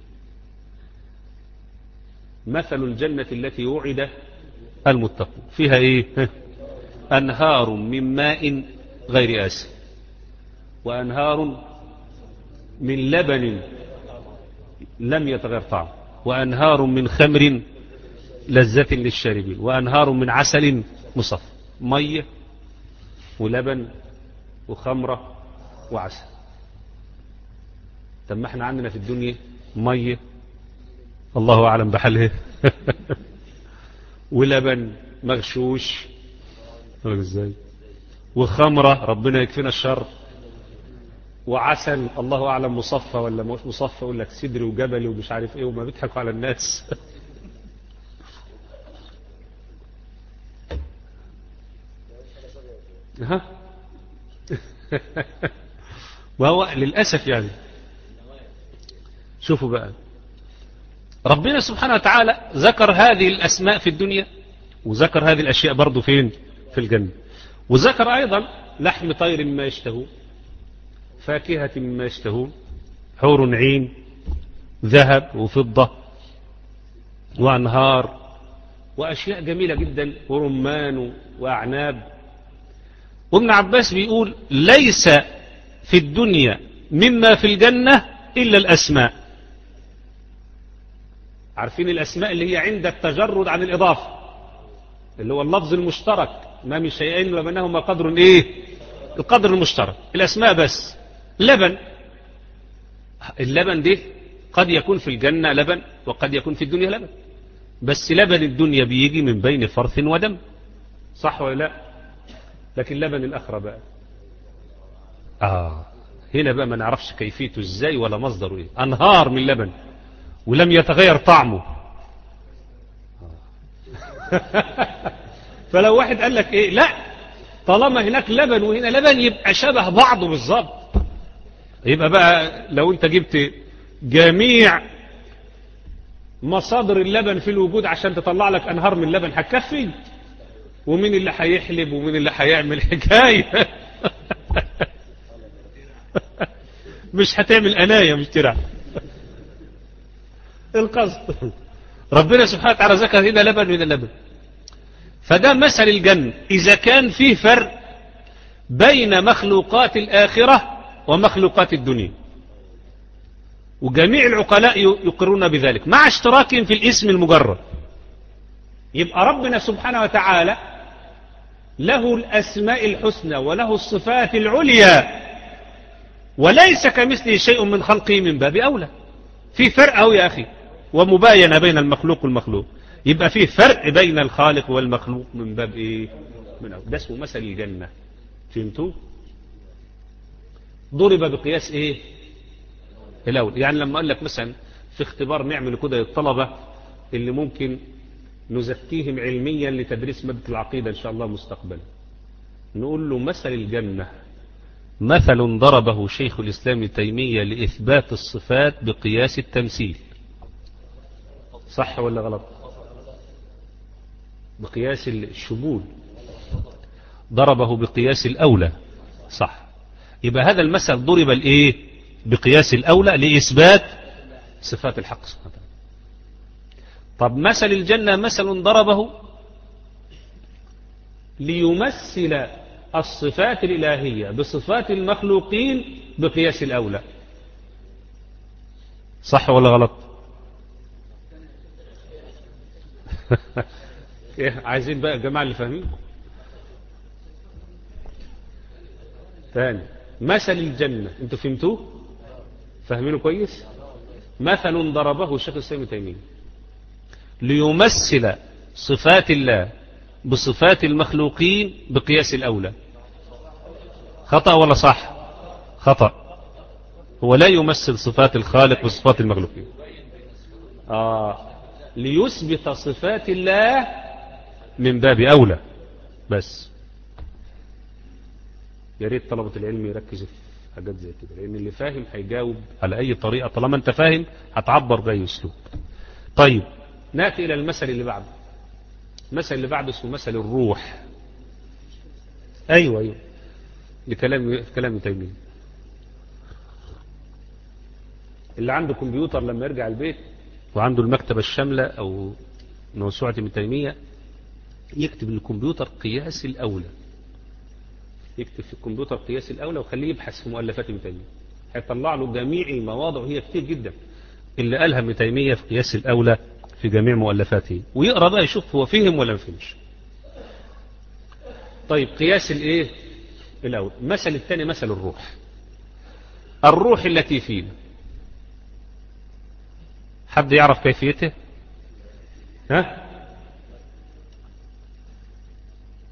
مثل الجنة التي وعد المتقون فيها ايه؟ أنهار من ماء غير آسن وأنهار من لبن لم يتغير طعمه وأنهار من خمر لذة للشاربين وأنهار من عسل مصفى. مية ولبن وخمرة وعسل. طب ما احنا عندنا في الدنيا مية الله أعلم بحالها ولبن مغشوش ازاي، وخمرة ربنا يكفينا الشر، وعسل الله أعلم مصفى ولا مش مصفى، يقول لك سدري وجبلي ومش عارف ايه، وما بيضحكوا على الناس. ها وهو للأسف يعني. شوفوا بقى، ربنا سبحانه وتعالى ذكر هذه الأسماء في الدنيا، وذكر هذه الأشياء برضو فين؟ في الجنة. وذكر أيضا لحم طير مما يشتهون، فاكهة مما يشتهون، حور عين، ذهب وفضة وأنهار وأشياء جميلة جدا، ورمان وأعناب. وابن عباس بيقول ليس في الدنيا مما في الجنة إلا الأسماء. عارفين الأسماء اللي هي عند التجرد عن الإضافة، اللي هو اللفظ المشترك، ما من شيئين وبينهما قدر إيه؟ القدر المشترك، الأسماء بس. لبن، اللبن ده قد يكون في الجنة لبن وقد يكون في الدنيا لبن، بس لبن الدنيا بيجي من بين فرث ودم، صح ولا لا؟ لكن لبن الآخرة بقى آه هنا بقى ما نعرفش كيفيته ازاي ولا مصدره ايه، أنهار من لبن ولم يتغير طعمه. فلو واحد قال لك ايه، لا طالما هناك لبن وهنا لبن يبقى شبه بعضه بالظبط، يبقى بقى لو انت جبت جميع مصادر اللبن في الوجود عشان تطلع لك أنهار من لبن هتكفي؟ ومين اللي هيحلب ومين اللي هيعمل حكاية؟ مش هتعمل أناية مش ترع القصد. ربنا سبحانه وتعالى ذكر هنا لبن من اللبن. فده مثل الجنة إذا كان فيه فرق بين مخلوقات الآخرة ومخلوقات الدنيا، وجميع العقلاء يقرون بذلك مع اشتراكهم في الاسم المجرد. يبقى ربنا سبحانه وتعالى له الأسماء الحسنى وله الصفات العليا، وليس كمثله شيء من خلقه من باب أولى. في فرق أو يا أخي، ومباينة بين المخلوق والمخلوق، يبقى فيه فرق بين الخالق والمخلوق من باب إيه؟ من أول. ده اسمه مثل الجنة. فهمتوا؟ ضرب بقياس إيه؟ الأول. يعني لما قال لك مثلا في اختبار نعمل كده للطلبة اللي ممكن نزكيهم علميا لتدريس مادة العقيدة إن شاء الله مستقبلا، نقول له مثل الجنة مثل ضربه شيخ الإسلام ابن تيمية لإثبات الصفات بقياس التمثيل. صح ولا غلط؟ بقياس الشمول. ضربه بقياس الأولى. صح. يبقى هذا المثل ضرب الإيه؟ بقياس الأولى لإثبات صفات الحق سبحانه وتعالى. طب مثل الجنة مثل ضربه ليمثل الصفات الإلهية بصفات المخلوقين بقياس الأولى. صح ولا غلط؟ عايزين بقى الجماعة اللي فاهمين ثاني. مثل الجنة انتوا فهمتوه؟ فاهمينه كويس؟ مثل ضربه الشيخ الإسلام ابن تيمية ليمثل صفات الله بصفات المخلوقين بقياس الأولى. خطأ ولا صح؟ خطأ. هو لا يمثل صفات الخالق بصفات المخلوقين. آه ليثبت صفات الله من باب أولى بس. يا ريت طلبة العلم يركزوا في حاجات زي كده، لأن اللي فاهم هيجاوب على أي طريقة، طالما أنت فاهم هتعبر بأي أسلوب. طيب نأتي إلى المثل اللي بعده. المثل اللي بعده اسمه مثل الروح. أيوة أيوة لكلام كلام تيمية. اللي عنده كمبيوتر لما يرجع البيت وعنده المكتبة الشاملة أو موسوعة ابن تيمية يكتب الكمبيوتر قياس الأولى، يكتب في الكمبيوتر قياس الأولى وخليه يبحث في مؤلفات ابن تيمية، هيطلع له جميع المواضع وهي كتير جدا اللي قالها ابن تيمية في قياس الأولى في جميع مؤلفاته، ويقرأ بقى يشوف هو فهم ولا ما فهمش. طيب قياس الايه الأول. مثل الثاني مثل الروح. الروح التي فينا، حد يعرف كيفيته؟ ها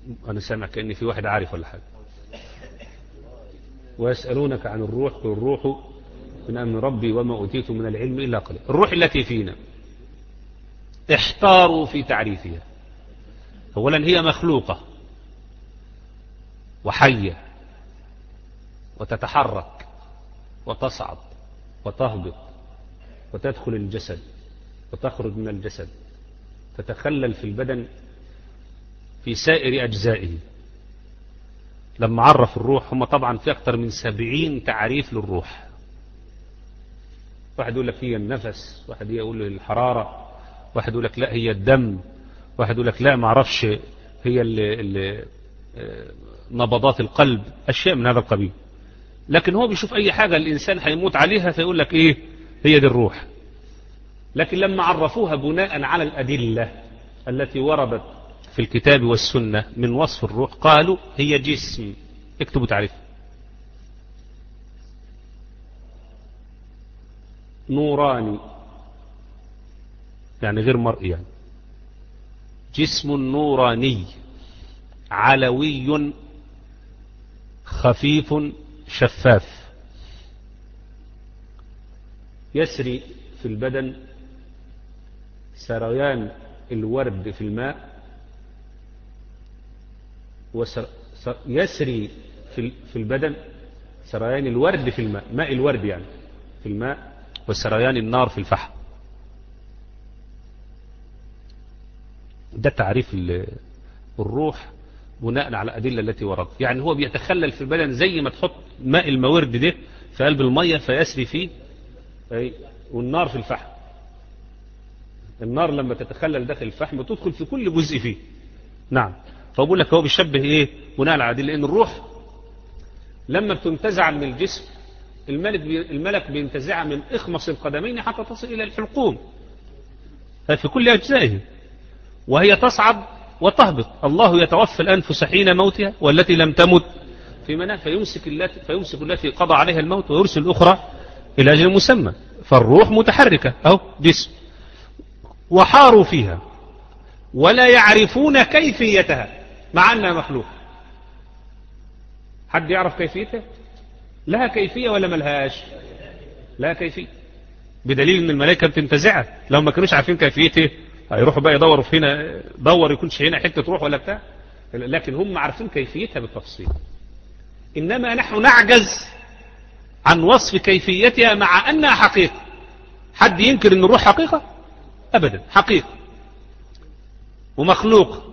أنا سامع كأن في واحد عارف ولا حاجة. ويسألونك عن الروح قل الروح من أمر ربي وما أوتيت من العلم إلا قليل. الروح التي فينا احتاروا في تعريفها. أولا هي مخلوقة وحية وتتحرك وتصعد وتهبط وتدخل الجسد وتخرج من الجسد، تتخلل في البدن في سائر أجزائه. لما عرف الروح، هم طبعا في أكثر من سبعين تعريف للروح. واحد يقول لك هي النفس، واحد يقول له الحرارة، واحد يقول لك لا هي الدم، واحد يقول لك لا ما عرفش هي اللي اللي نبضات القلب، أشياء من هذا القبيل. لكن هو بيشوف أي حاجة الإنسان هيموت عليها فيقول لك إيه هي دي الروح. لكن لما عرفوها بناء على الأدلة التي وردت في الكتاب والسنة من وصف الروح قالوا هي جسم. اكتبوا تعريف: نوراني، يعني غير مرئي، يعني جسم نوراني علوي خفيف شفاف يسري في البدن سريان الورد في الماء، وسر... يسري في في البدن سريان الورد في الماء، ماء الورد يعني في الماء، وسريان النار في الفحم. ده تعريف الروح بناء على الأدلة التي وردت. يعني هو بيتخلل في البدن زي ما تحط ماء المورد ده في قلب المية فيسري فيه، والنار في الفحم. النار لما تتخلل داخل الفحم تدخل في كل جزء فيه. نعم. فأقول لك هو بيشبه ايه بناء على الأدلة، لأن الروح لما بتنتزع من الجسم الملك بي الملك بينتزعها من إخمص القدمين حتى تصل إلى الحلقوم في كل أجزائه، وهي تصعد وتهبط. الله يتوفى الأنفس حين موتها والتي لم تمت في منام فيمسك التي فيمسك التي قضى عليها الموت ويرسل الأخرى إلى أجل مسمى. فالروح متحركة أو جسم. وحاروا فيها ولا يعرفون كيفيتها مع أنها مخلوق. حد يعرف كيفيتها؟ لها كيفية ولا ملهاش؟ لها كيفية، بدليل أن الملائكة بتنتزعها. لو ما كانوش عارفين كيفيته هيروحوا بقى يدوروا في هنا، دور يكونش هنا حتة روح ولا بتاع، لكن هم عارفين كيفيتها بالتفصيل. إنما نحن نعجز عن وصف كيفيتها مع أنها حقيقة. حد ينكر أن الروح حقيقة؟ أبدا، حقيقة ومخلوق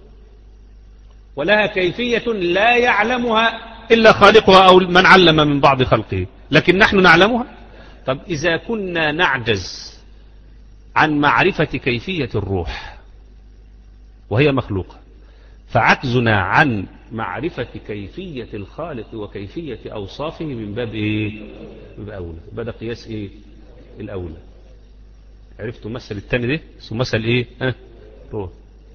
ولها كيفية لا يعلمها إلا خالقها أو من علم من بعض خلقه، لكن نحن نعلمها. طب إذا كنا نعجز عن معرفة كيفية الروح وهي مخلوقة، فعجزنا عن معرفة كيفية الخالق وكيفية أوصافه من باب إيه؟ من باب أولى. بدأ قياس إيه؟ الأولى. عرفتوا مثل التاني ده اسمه مثل إيه؟ ها؟ روح.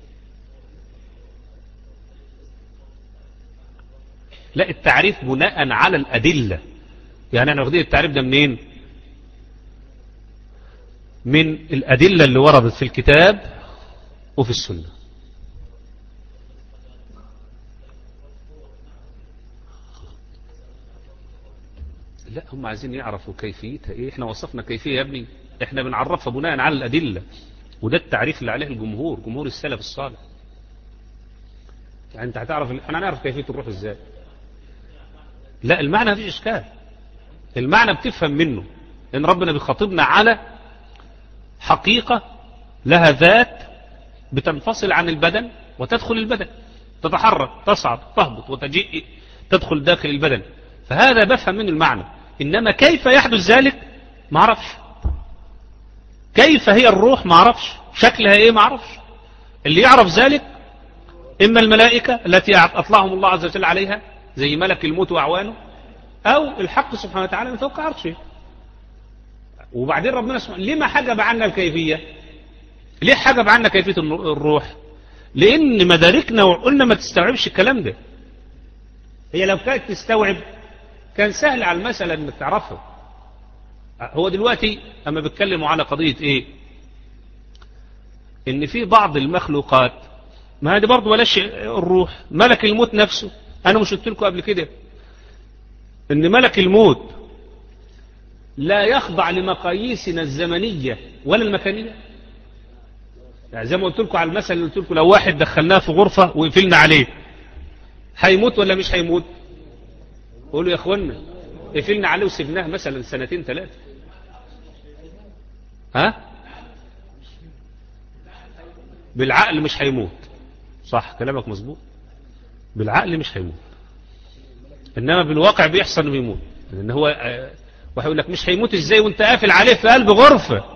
لا، التعريف بناء على الأدلة. يعني احنا واخدين التعريف ده منين؟ من الأدلة اللي وردت في الكتاب وفي السنة. لا، هم عايزين يعرفوا كيفيتها ايه. احنا وصفنا كيفية يا ابني، احنا بنعرفها بناء على الأدلة، وده التعريف اللي عليه الجمهور، جمهور السلف الصالح. يعني انت هتعرف، احنا هنعرف كيفية الروح ازاي؟ لا، المعنى مفيش اشكال، المعنى بتفهم منه ان ربنا بيخاطبنا على حقيقة لها ذات بتنفصل عن البدن وتدخل البدن، تتحرك، تصعد، تهبط، وتجيء، تدخل داخل البدن. فهذا بفهم منه المعنى. إنما كيف يحدث ذلك ما اعرفش. كيف هي الروح ما اعرفش. شكلها ايه ما اعرفش. اللي يعرف ذلك إما الملائكة التي أطلعهم الله عز وجل عليها زي ملك الموت وأعوانه، أو الحق سبحانه وتعالى من فوق عرشه. وبعدين ربنا سبحانه لما حجب عنا الكيفية؟ ليه حجب عنا كيفية الروح؟ لأن مداركنا وقلنا ما تستوعبش الكلام ده. هي لو كانت تستوعب كان سهل على المسألة انك تعرفها. هو دلوقتي اما بيتكلموا على قضية ايه؟ ان في بعض المخلوقات ما هذه برضه بلاش الروح، ملك الموت نفسه. أنا مش قلت لكم قبل كده إن ملك الموت لا يخضع لمقاييسنا الزمنية ولا المكانية؟ يعني زي ما قلت لكم على المثل اللي قلت لكم، لو واحد دخلناه في غرفة وقفلنا عليه هيموت ولا مش هيموت؟ قولوا يا اخوانا، قفلنا عليه وسبناه مثلا سنتين ثلاثة، ها؟ بالعقل مش هيموت، صح كلامك مظبوط، بالعقل مش هيموت، انما بالواقع بيحصل انه بيموت. لان هو واحد يقول لك مش هيموت ازاي وانت قافل عليه في قلب غرفة؟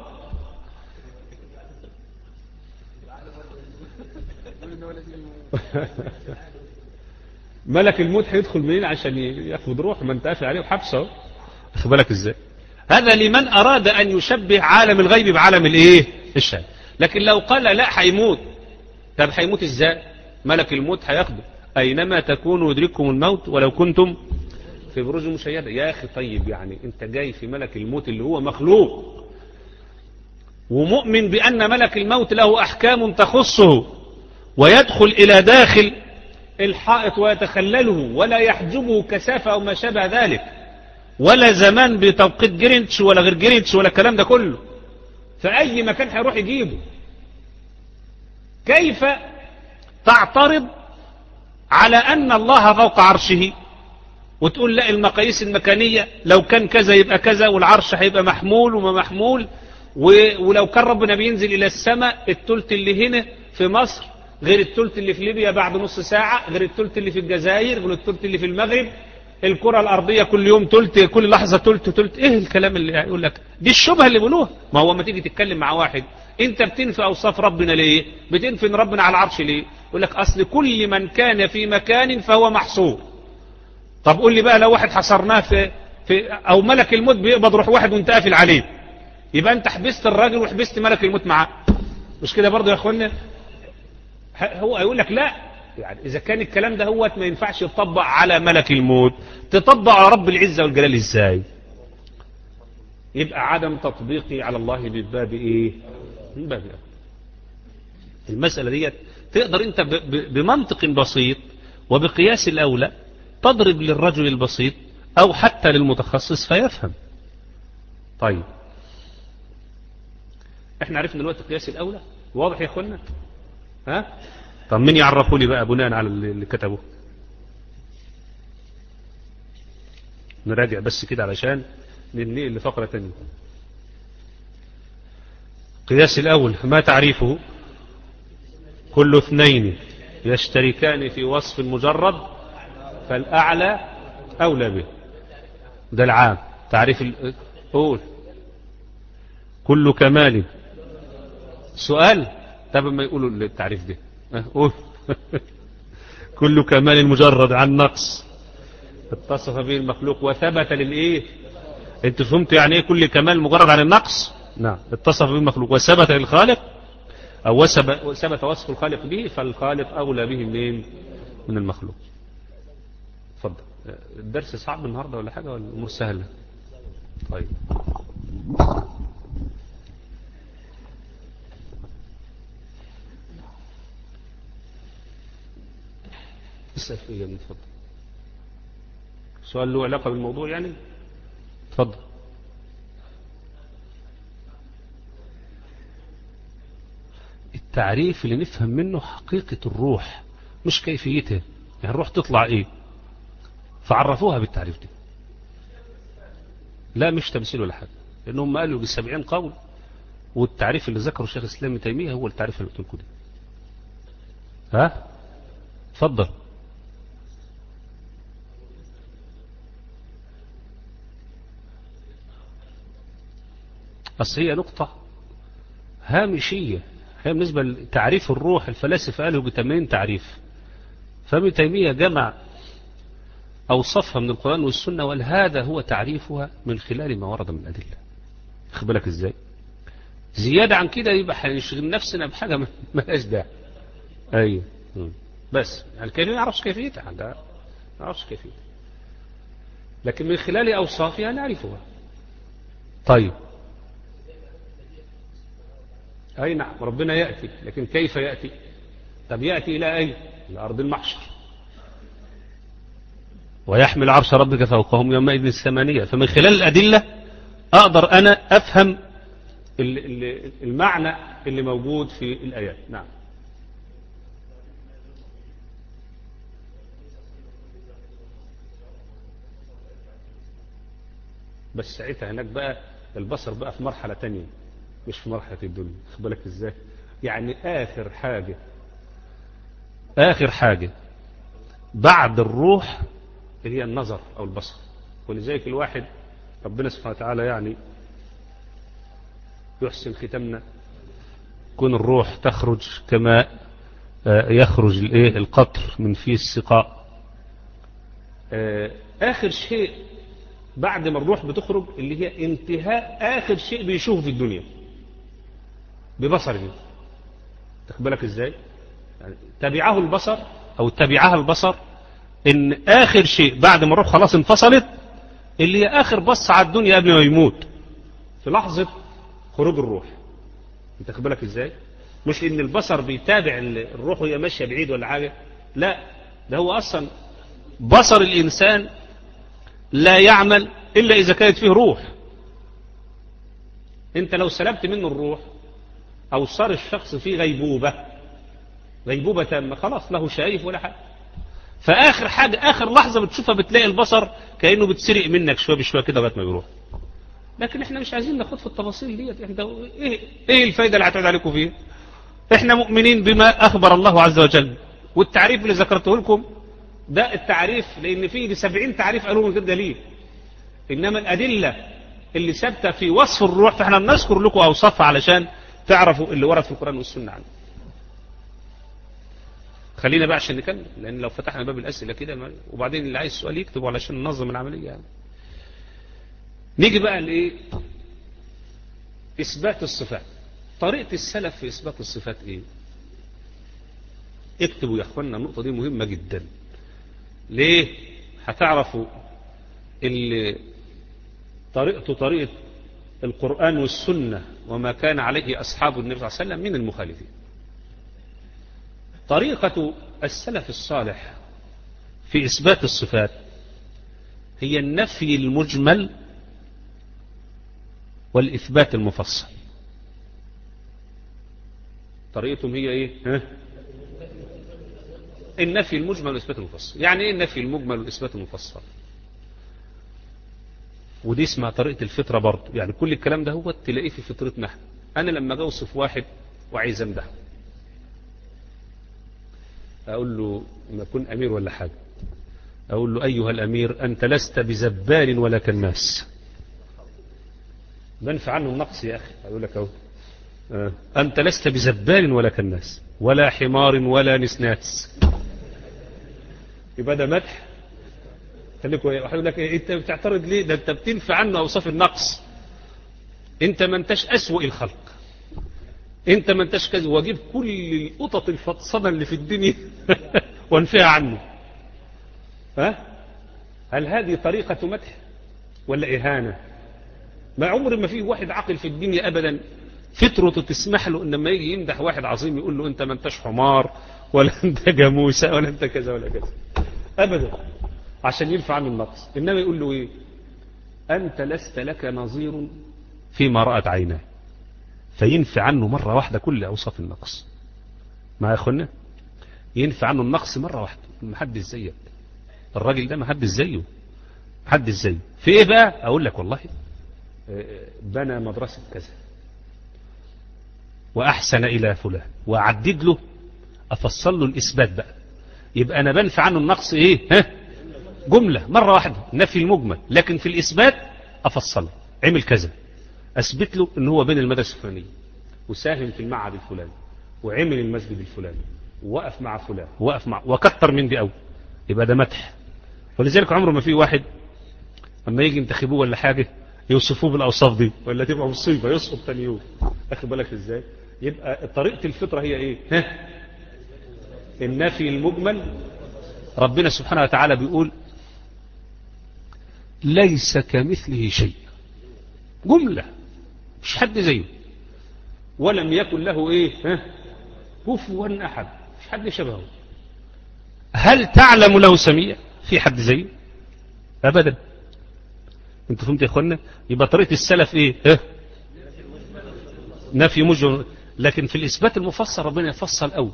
ملك الموت هيدخل منين عشان ياخد روح ما انت قافل عليه وحبسه؟ واخد بالك ازاي؟ هذا لمن اراد ان يشبه عالم الغيب بعالم الايه؟ الشهاده. لكن لو قال لا هيموت، طب هيموت ازاي؟ ملك الموت هياخده اينما تكونوا يدرككم الموت ولو كنتم في بروج مشيده. يا اخي طيب، يعني انت جاي في ملك الموت اللي هو مخلوق ومؤمن بان ملك الموت له احكام تخصه ويدخل الى داخل الحائط ويتخلله ولا يحجبه كثافة أو ما شابه ذلك، ولا زمان بتوقيت جرينتش ولا غير جرينتش ولا الكلام ده كله، فأي مكان هيروح يجيبه. كيف تعترض على أن الله فوق عرشه وتقول لا المقاييس المكانية لو كان كذا يبقى كذا، والعرش هيبقى محمول وما محمول، ولو كان ربنا بينزل إلى السماء التلت اللي هنا في مصر غير التلت اللي في ليبيا بعد نص ساعة، غير التلت اللي في الجزائر، غير التلت اللي في المغرب، الكرة الأرضية كل يوم تلت، كل لحظة تلت تلت. ايه الكلام اللي يقول لك دي؟ الشبهة اللي بيقولوها. ما هو ما تيجي تتكلم مع واحد انت بتنفي اوصاف ربنا ليه؟ بتنفي ان ربنا على العرش ليه؟ يقول لك اصل كل من كان في مكان فهو محصور. طب قول لي بقى لو واحد حصرناه في, في او ملك الموت بيقبض روح واحد وانت قافل عليه، يبقى انت حبست الراجل وحبست ملك الموت معاه، مش كده برضه يا اخوانا؟ هو هيقول لك لا، يعني إذا كان الكلام ده هو ما ينفعش يطبق على ملك الموت، تطبق على رب العزة والجلال إزاي؟ يبقى عدم تطبيقي على الله من باب إيه؟ من باب إيه؟ المسألة دي تقدر أنت بمنطق بسيط وبقياس الأولى تضرب للرجل البسيط أو حتى للمتخصص فيفهم. طيب احنا عرفنا دلوقتي قياس الأولى، واضح يا أخوانا؟ ها؟ طب مين يعرفوا لي بقى بناء على اللي كتبه؟ نراجع بس كده علشان ننقل لفقرة تانية. قياس الأول ما تعريفه؟ كل اثنين يشتركان في وصف مجرد فالأعلى أولى به. ده العام تعريف. قول كل كمال. سؤال؟ طب ما يقولوا التعريف ده. قول كل كمال مجرد عن نقص اتصف به المخلوق وثبت للايه؟ انت فهمت يعني ايه كل كمال مجرد عن النقص؟ نعم، اتصف به المخلوق وثبت للخالق او ثبت وصف الخالق به، فالخالق اولى به منين؟ من المخلوق. اتفضل. الدرس صعب النهارده ولا حاجه ولا الامور سهله؟ طيب اسأل فيه من تفضل. سؤال له علاقة بالموضوع يعني؟ تفضل. التعريف اللي نفهم منه حقيقة الروح مش كيفيتها، يعني الروح تطلع ايه، فعرفوها بالتعريف ده. لا مش تمثيل ولا حاجة، لأنهم قالوا بالسبعين قول، والتعريف اللي ذكره الشيخ الإسلام ابن تيمية هو التعريف اللي قلت لكم ده. ها؟ تفضل. أصل هي نقطة هامشية، هي بالنسبة لتعريف الروح الفلاسفة قالوا بثمانين تعريف، فابن تيمية جمع أوصفها من القرآن والسنة وقال هذا هو تعريفها من خلال ما ورد من الأدلة. خد بالك إزاي؟ زيادة عن كده يبقى هنشغل نفسنا بحاجة ما لهاش داعي. أيوه بس يعني كيف نعرفش كيفيتها؟ ما نعرفش كيفيتها، لكن من خلال أوصافها نعرفها. طيب أي نعم ربنا يأتي، لكن كيف يأتي؟ طب يأتي إلى أين؟ إلى أرض المحشر، ويحمل عرش ربك فوقهم يومئذ الثمانية. فمن خلال الأدلة أقدر أنا أفهم المعنى اللي موجود في الآيات. نعم. بس ساعتها هناك بقى البصر بقى في مرحلة تانية، مش في مرحلة الدنيا. خد بالك ازاي؟ يعني آخر حاجة آخر حاجة بعد الروح اللي هي النظر أو البصر. ولذلك الواحد ربنا سبحانه وتعالى يعني يحسن ختمنا، كون الروح تخرج كما يخرج الايه القطر من فيه السقاء. آخر شيء بعد ما الروح بتخرج اللي هي انتهاء آخر شيء بيشوفه في الدنيا ببصره. تاخد بالك ازاي؟ يعني تبعه البصر او تبعها البصر، ان آخر شيء بعد ما الروح خلاص انفصلت اللي هي آخر بص على الدنيا قبل ما يموت في لحظة خروج الروح. انت خد بالك ازاي؟ مش ان البصر بيتابع الروح وهي ماشيه بعيد ولا حاجه، لا، ده هو اصلا بصر الانسان لا يعمل الا اذا كانت فيه روح. انت لو سلبت منه الروح او صار الشخص فيه غيبوبه غيبوبه تامه، خلاص له شايف ولا حاجه. فاخر حاجه اخر لحظه بتشوفها بتلاقي البصر كانه بتسرق منك شويه بشويه كده لغايه ما يروح. لكن احنا مش عايزين ناخد في التفاصيل ديت. احنا ايه ايه الفايده اللي هتعود عليكم فيها؟ احنا مؤمنين بما اخبر الله عز وجل، والتعريف اللي ذكرته لكم ده التعريف، لان فيه سبعين تعريف قالوا من غير دليل. انما الادله اللي ثابته في وصف الروح فاحنا بنذكر لكم اوصافها علشان تعرفوا اللي ورد في القران والسنه عنه. خلينا بقى عشان نكمل، لان لو فتحنا باب الاسئله كده وبعدين اللي عايز سؤال يكتبه علشان ننظم العمليه يعني. نيجي بقى لايه؟ اثبات الصفات. طريقه السلف في اثبات الصفات ايه؟ اكتبوا يا اخوانا النقطه دي مهمه جدا. ليه؟ هتعرفوا اللي طريقته طريقه القران والسنه وما كان عليه اصحاب النبي صلى الله عليه وسلم من المخالفين. طريقه السلف الصالح في اثبات الصفات هي النفي المجمل والإثبات المفصل. طريقتهم هي إيه؟ ها؟ النفي المجمل والإثبات المفصل. يعني إيه النفي المجمل والإثبات المفصل؟ ودي اسمها طريقة الفطرة برضه. يعني كل الكلام ده هو تلاقيه في فطرتنا احنا. أنا لما أجي أوصف واحد وعايز أمدحه أقول له لما أكون أمير ولا حاجة أقول له أيها الأمير أنت لست بزبال ولا كناس. بنفع عنه النقص يا أخي. أقول لك أهو آه. أنت لست بزبال ولا كناس ولا حمار ولا نسناس. يبقى ده مدح. خليك يقول لك إيه أنت بتعترض ليه؟ ده أنت بتنفع عنه أوصاف النقص. أنت ما أنتش أسوأ الخلق. أنت ما أنتش كذا. وأجيب كل القطط الفطسانة اللي في الدنيا وانفيها عنه. ها؟ هل هذه طريقة مدح ولا إهانة؟ ما عمر ما فيه واحد عاقل في الدنيا أبدا فطرته تسمح له إن لما يجي يمدح واحد عظيم يقول له أنت ما أنتش حمار ولا أنت جاموسة ولا أنت كذا ولا كذا أبدا عشان ينفع عنه النقص. إنما يقول له إيه؟ أنت لست لك نظير فيما رأت عيناه. فينفع عنه مرة واحدة كل أوصاف النقص. ما يا أخوانا ينفع عنه النقص مرة واحدة. محدش زيك. الراجل ده محدش زيه. محدش زيه. في إيه بقى؟ أقول لك والله بنى مدرسة كذا وأحسن إلى فلان وأعدد له أفصل له الإثبات بقى. يبقى أنا بنفع عنه النقص إيه؟ ها؟ جملة مرة واحدة نفي المجمل. لكن في الإثبات أفصله. عمل كذا أثبت له إن هو بين المدرسة الفلانية وساهم في المعهد الفلاني وعمل المسجد الفلاني ووقف مع فلان ووقف مع وكتر من دي أول. يبقى ده مدح. ولذلك عمره ما في واحد أما يجي ينتخبوه ولا حاجة يوصفوه بالأوصاف دي ولا تبقى مصيبة يسقط تاني يوم. أخذ بالك إزاي؟ يبقى طريقة الفطرة هي إيه؟ ها؟ النفي المجمل. ربنا سبحانه وتعالى بيقول ليس كمثله شيء. جملة مش حد زيه. ولم يكن له إيه؟ ها؟ كفوا أحد. مش حد شبهه. هل تعلم له سميع؟ في حد زيه؟ أبدا. انتوا فهمت يا اخوانا؟ يبقى طريقة السلف ايه؟ اه؟ نفي مجرد. لكن في الإثبات المفصل ربنا يفصل أوي،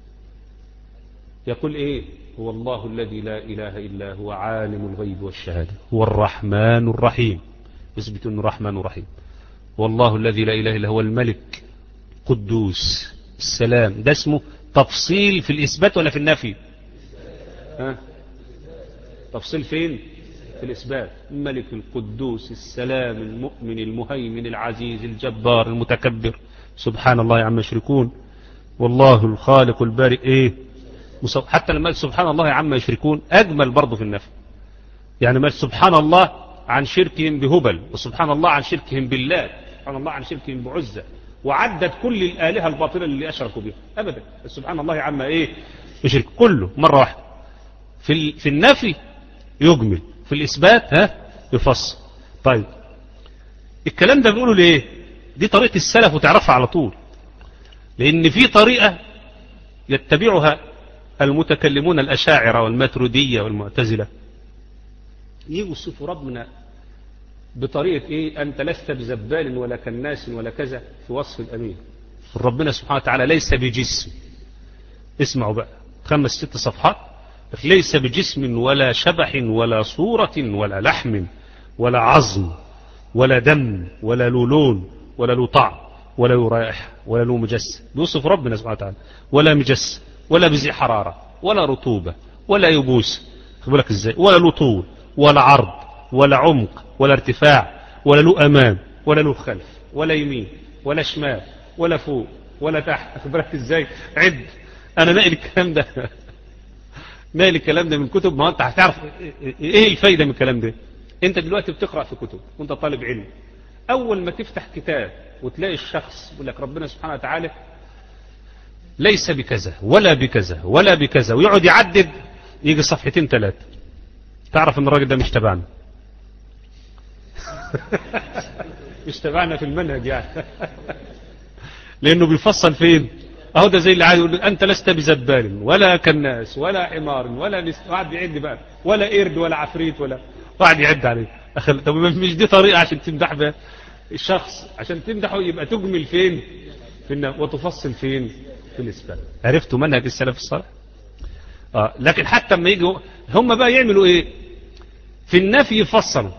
يقول ايه؟ هو الله الذي لا إله إلا هو عالم الغيب والشهادة هو الرحمن الرحيم، يثبت أنه الرحمن الرحيم. والله الذي لا إله إلا هو الملك قدوس السلام. ده اسمه تفصيل في الإثبات ولا في النفي؟ ها؟ تفصيل فين؟ في الإثبات. الملك القدوس السلام المؤمن المهيمن العزيز الجبار المتكبر سبحان الله عما يشركون. والله الخالق البارئ ايه؟ حتى لما سبحان الله عما يشركون أجمل برضه في النفي. يعني ما سبحان الله عن شركهم بهبل، وسبحان الله عن شركهم بالله، سبحان الله عن شركهم بعزة، وعدت كل الآلهة الباطلة اللي أشركوا بها أبدا. سبحان الله عما إيه يشرك كله مرة واحدة. في في النفي يجمل، في الإثبات ها يفصل. طيب الكلام ده بنقوله ليه؟ دي طريقة السلف وتعرفها على طول، لأن في طريقة يتبعها المتكلمون الأشاعرة والماتريدية والمعتزلة، يجوا يوصفوا ربنا بطريقة إيه؟ أنت لست بزبال ولا كناس ولا كذا في وصف الأمين. ربنا سبحانه وتعالى ليس بجسم. اسمعوا بقى خمس ست صفحات، ليس بجسم ولا شبح ولا صورة ولا لحم ولا عظم ولا دم ولا له لون ولا له طعم ولا له رائحة ولا له مجسم. بيوصف ربنا سبحانه وتعالى ولا مجسم ولا بذي حرارة ولا رطوبة ولا يبوس، خبر لك ازاي، ولا له طول ولا عرض ولا عمق ولا ارتفاع ولا له أمام ولا له خلف ولا يمين ولا شمال ولا فوق ولا تحت. خبر لك ازاي؟ عد. أنا ناقل الكلام ده ناقل الكلام ده من كتب. ما أنت هتعرف إيه الفايدة من الكلام ده. أنت دلوقتي بتقرأ في كتب وأنت طالب علم، أول ما تفتح كتاب وتلاقي الشخص يقول لك ربنا سبحانه وتعالى ليس بكذا ولا بكذا ولا بكذا، ويقعد يعدد يجي صفحتين ثلاثة، تعرف ان الراجل ده مش تبعنا مش تبعنا في المنهج يعني لانه بيفصل فين؟ اهو ده زي اللي عايز يقول انت لست بزبال ولا كناس ولا حمار ولا نس... قاعد يعد بقى ولا قرد ولا عفريت ولا قاعد يعد عليه. أخل... طب مش دي طريقة عشان تمدح بها الشخص؟ عشان تمدحه يبقى تجمل فين؟ في النفي وتفصل فين؟ في الإثبات. عرفتوا منهج السلف الصالح؟ آه. لكن حتى لما يجوا هم بقى يعملوا ايه؟ في النفي يفصلوا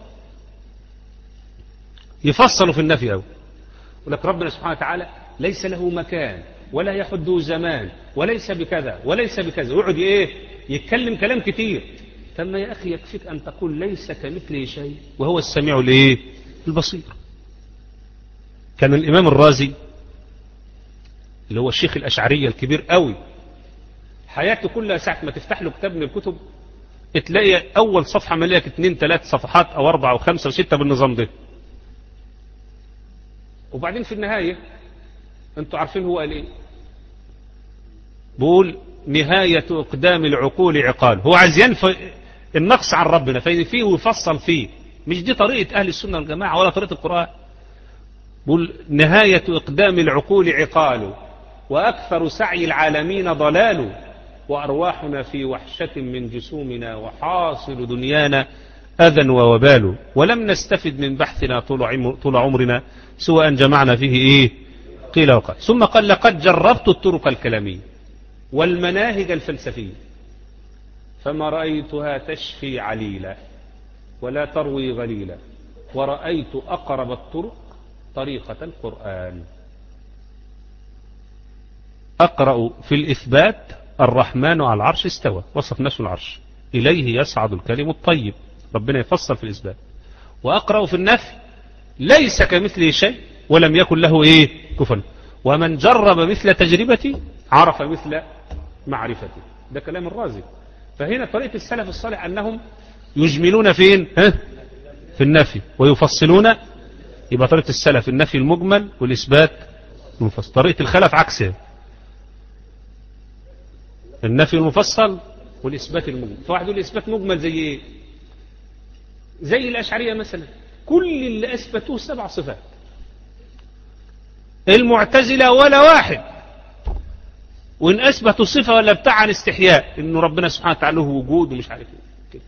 يفصلوا في النفي أو ولك ربنا سبحانه وتعالى ليس له مكان ولا يحده زمان وليس بكذا وليس بكذا، ويقعد ايه يتكلم كلام كتير. ثم يا أخي يكفيك أن تقول ليس كمثله شيء وهو السميع الايه البصير. كان الإمام الرازي اللي هو الشيخ الأشعرية الكبير قوي، حياته كلها ساعة ما تفتح له كتاب من الكتب تلاقي أول صفحة مليك اثنين ثلاث صفحات أو أربعة أو خمسة وستة بالنظام ده. وبعدين في النهاية أنتوا عارفين هو قال إيه؟ بقول نهاية إقدام العقول عقال. هو عايز ينفي النقص عن ربنا فيه ويفصل فيه. مش دي طريقة أهل السنة والجماعة ولا طريقة القرآن. بقول نهاية إقدام العقول عقال وأكثر سعي العالمين ضلال وأرواحنا في وحشة من جسومنا وحاصل دنيانا أذى ووبال ولم نستفد من بحثنا طول عمرنا سوى أن جمعنا فيه إيه قيل وقال. ثم قال لقد جربت الطرق الكلامية والمناهج الفلسفية فما رأيتها تشفي عليلا ولا تروي غليلا ورأيت أقرب الطرق طريقة القرآن. أقرأ في الإثبات الرحمن على العرش استوى وصف نفسه العرش إليه يصعد الكلم الطيب، ربنا يفصل في الإثبات. وأقرأ في النفي ليس كمثله شيء ولم يكن له إيه كفوا ومن جرب مثل تجربتي عرف مثل معرفتي. ده كلام الرازي. فهنا طريقة السلف الصالح أنهم يجملون فين ها؟ في النفي ويفصلون. يبقى طريقة السلف النفي المجمل والإثبات المفصل. طريقة الخلف عكسها، النفي المفصل والإثبات المجمل. فواحد يقول الإثبات مجمل زي إيه؟ زي الأشعرية مثلا كل اللي أثبتوه سبع صفات. المعتزلة ولا واحد وإن أثبتوا صفة ولا بتاع عن استحياء إنه ربنا سبحانه وتعالى له وجود ومش عارف إيه كده.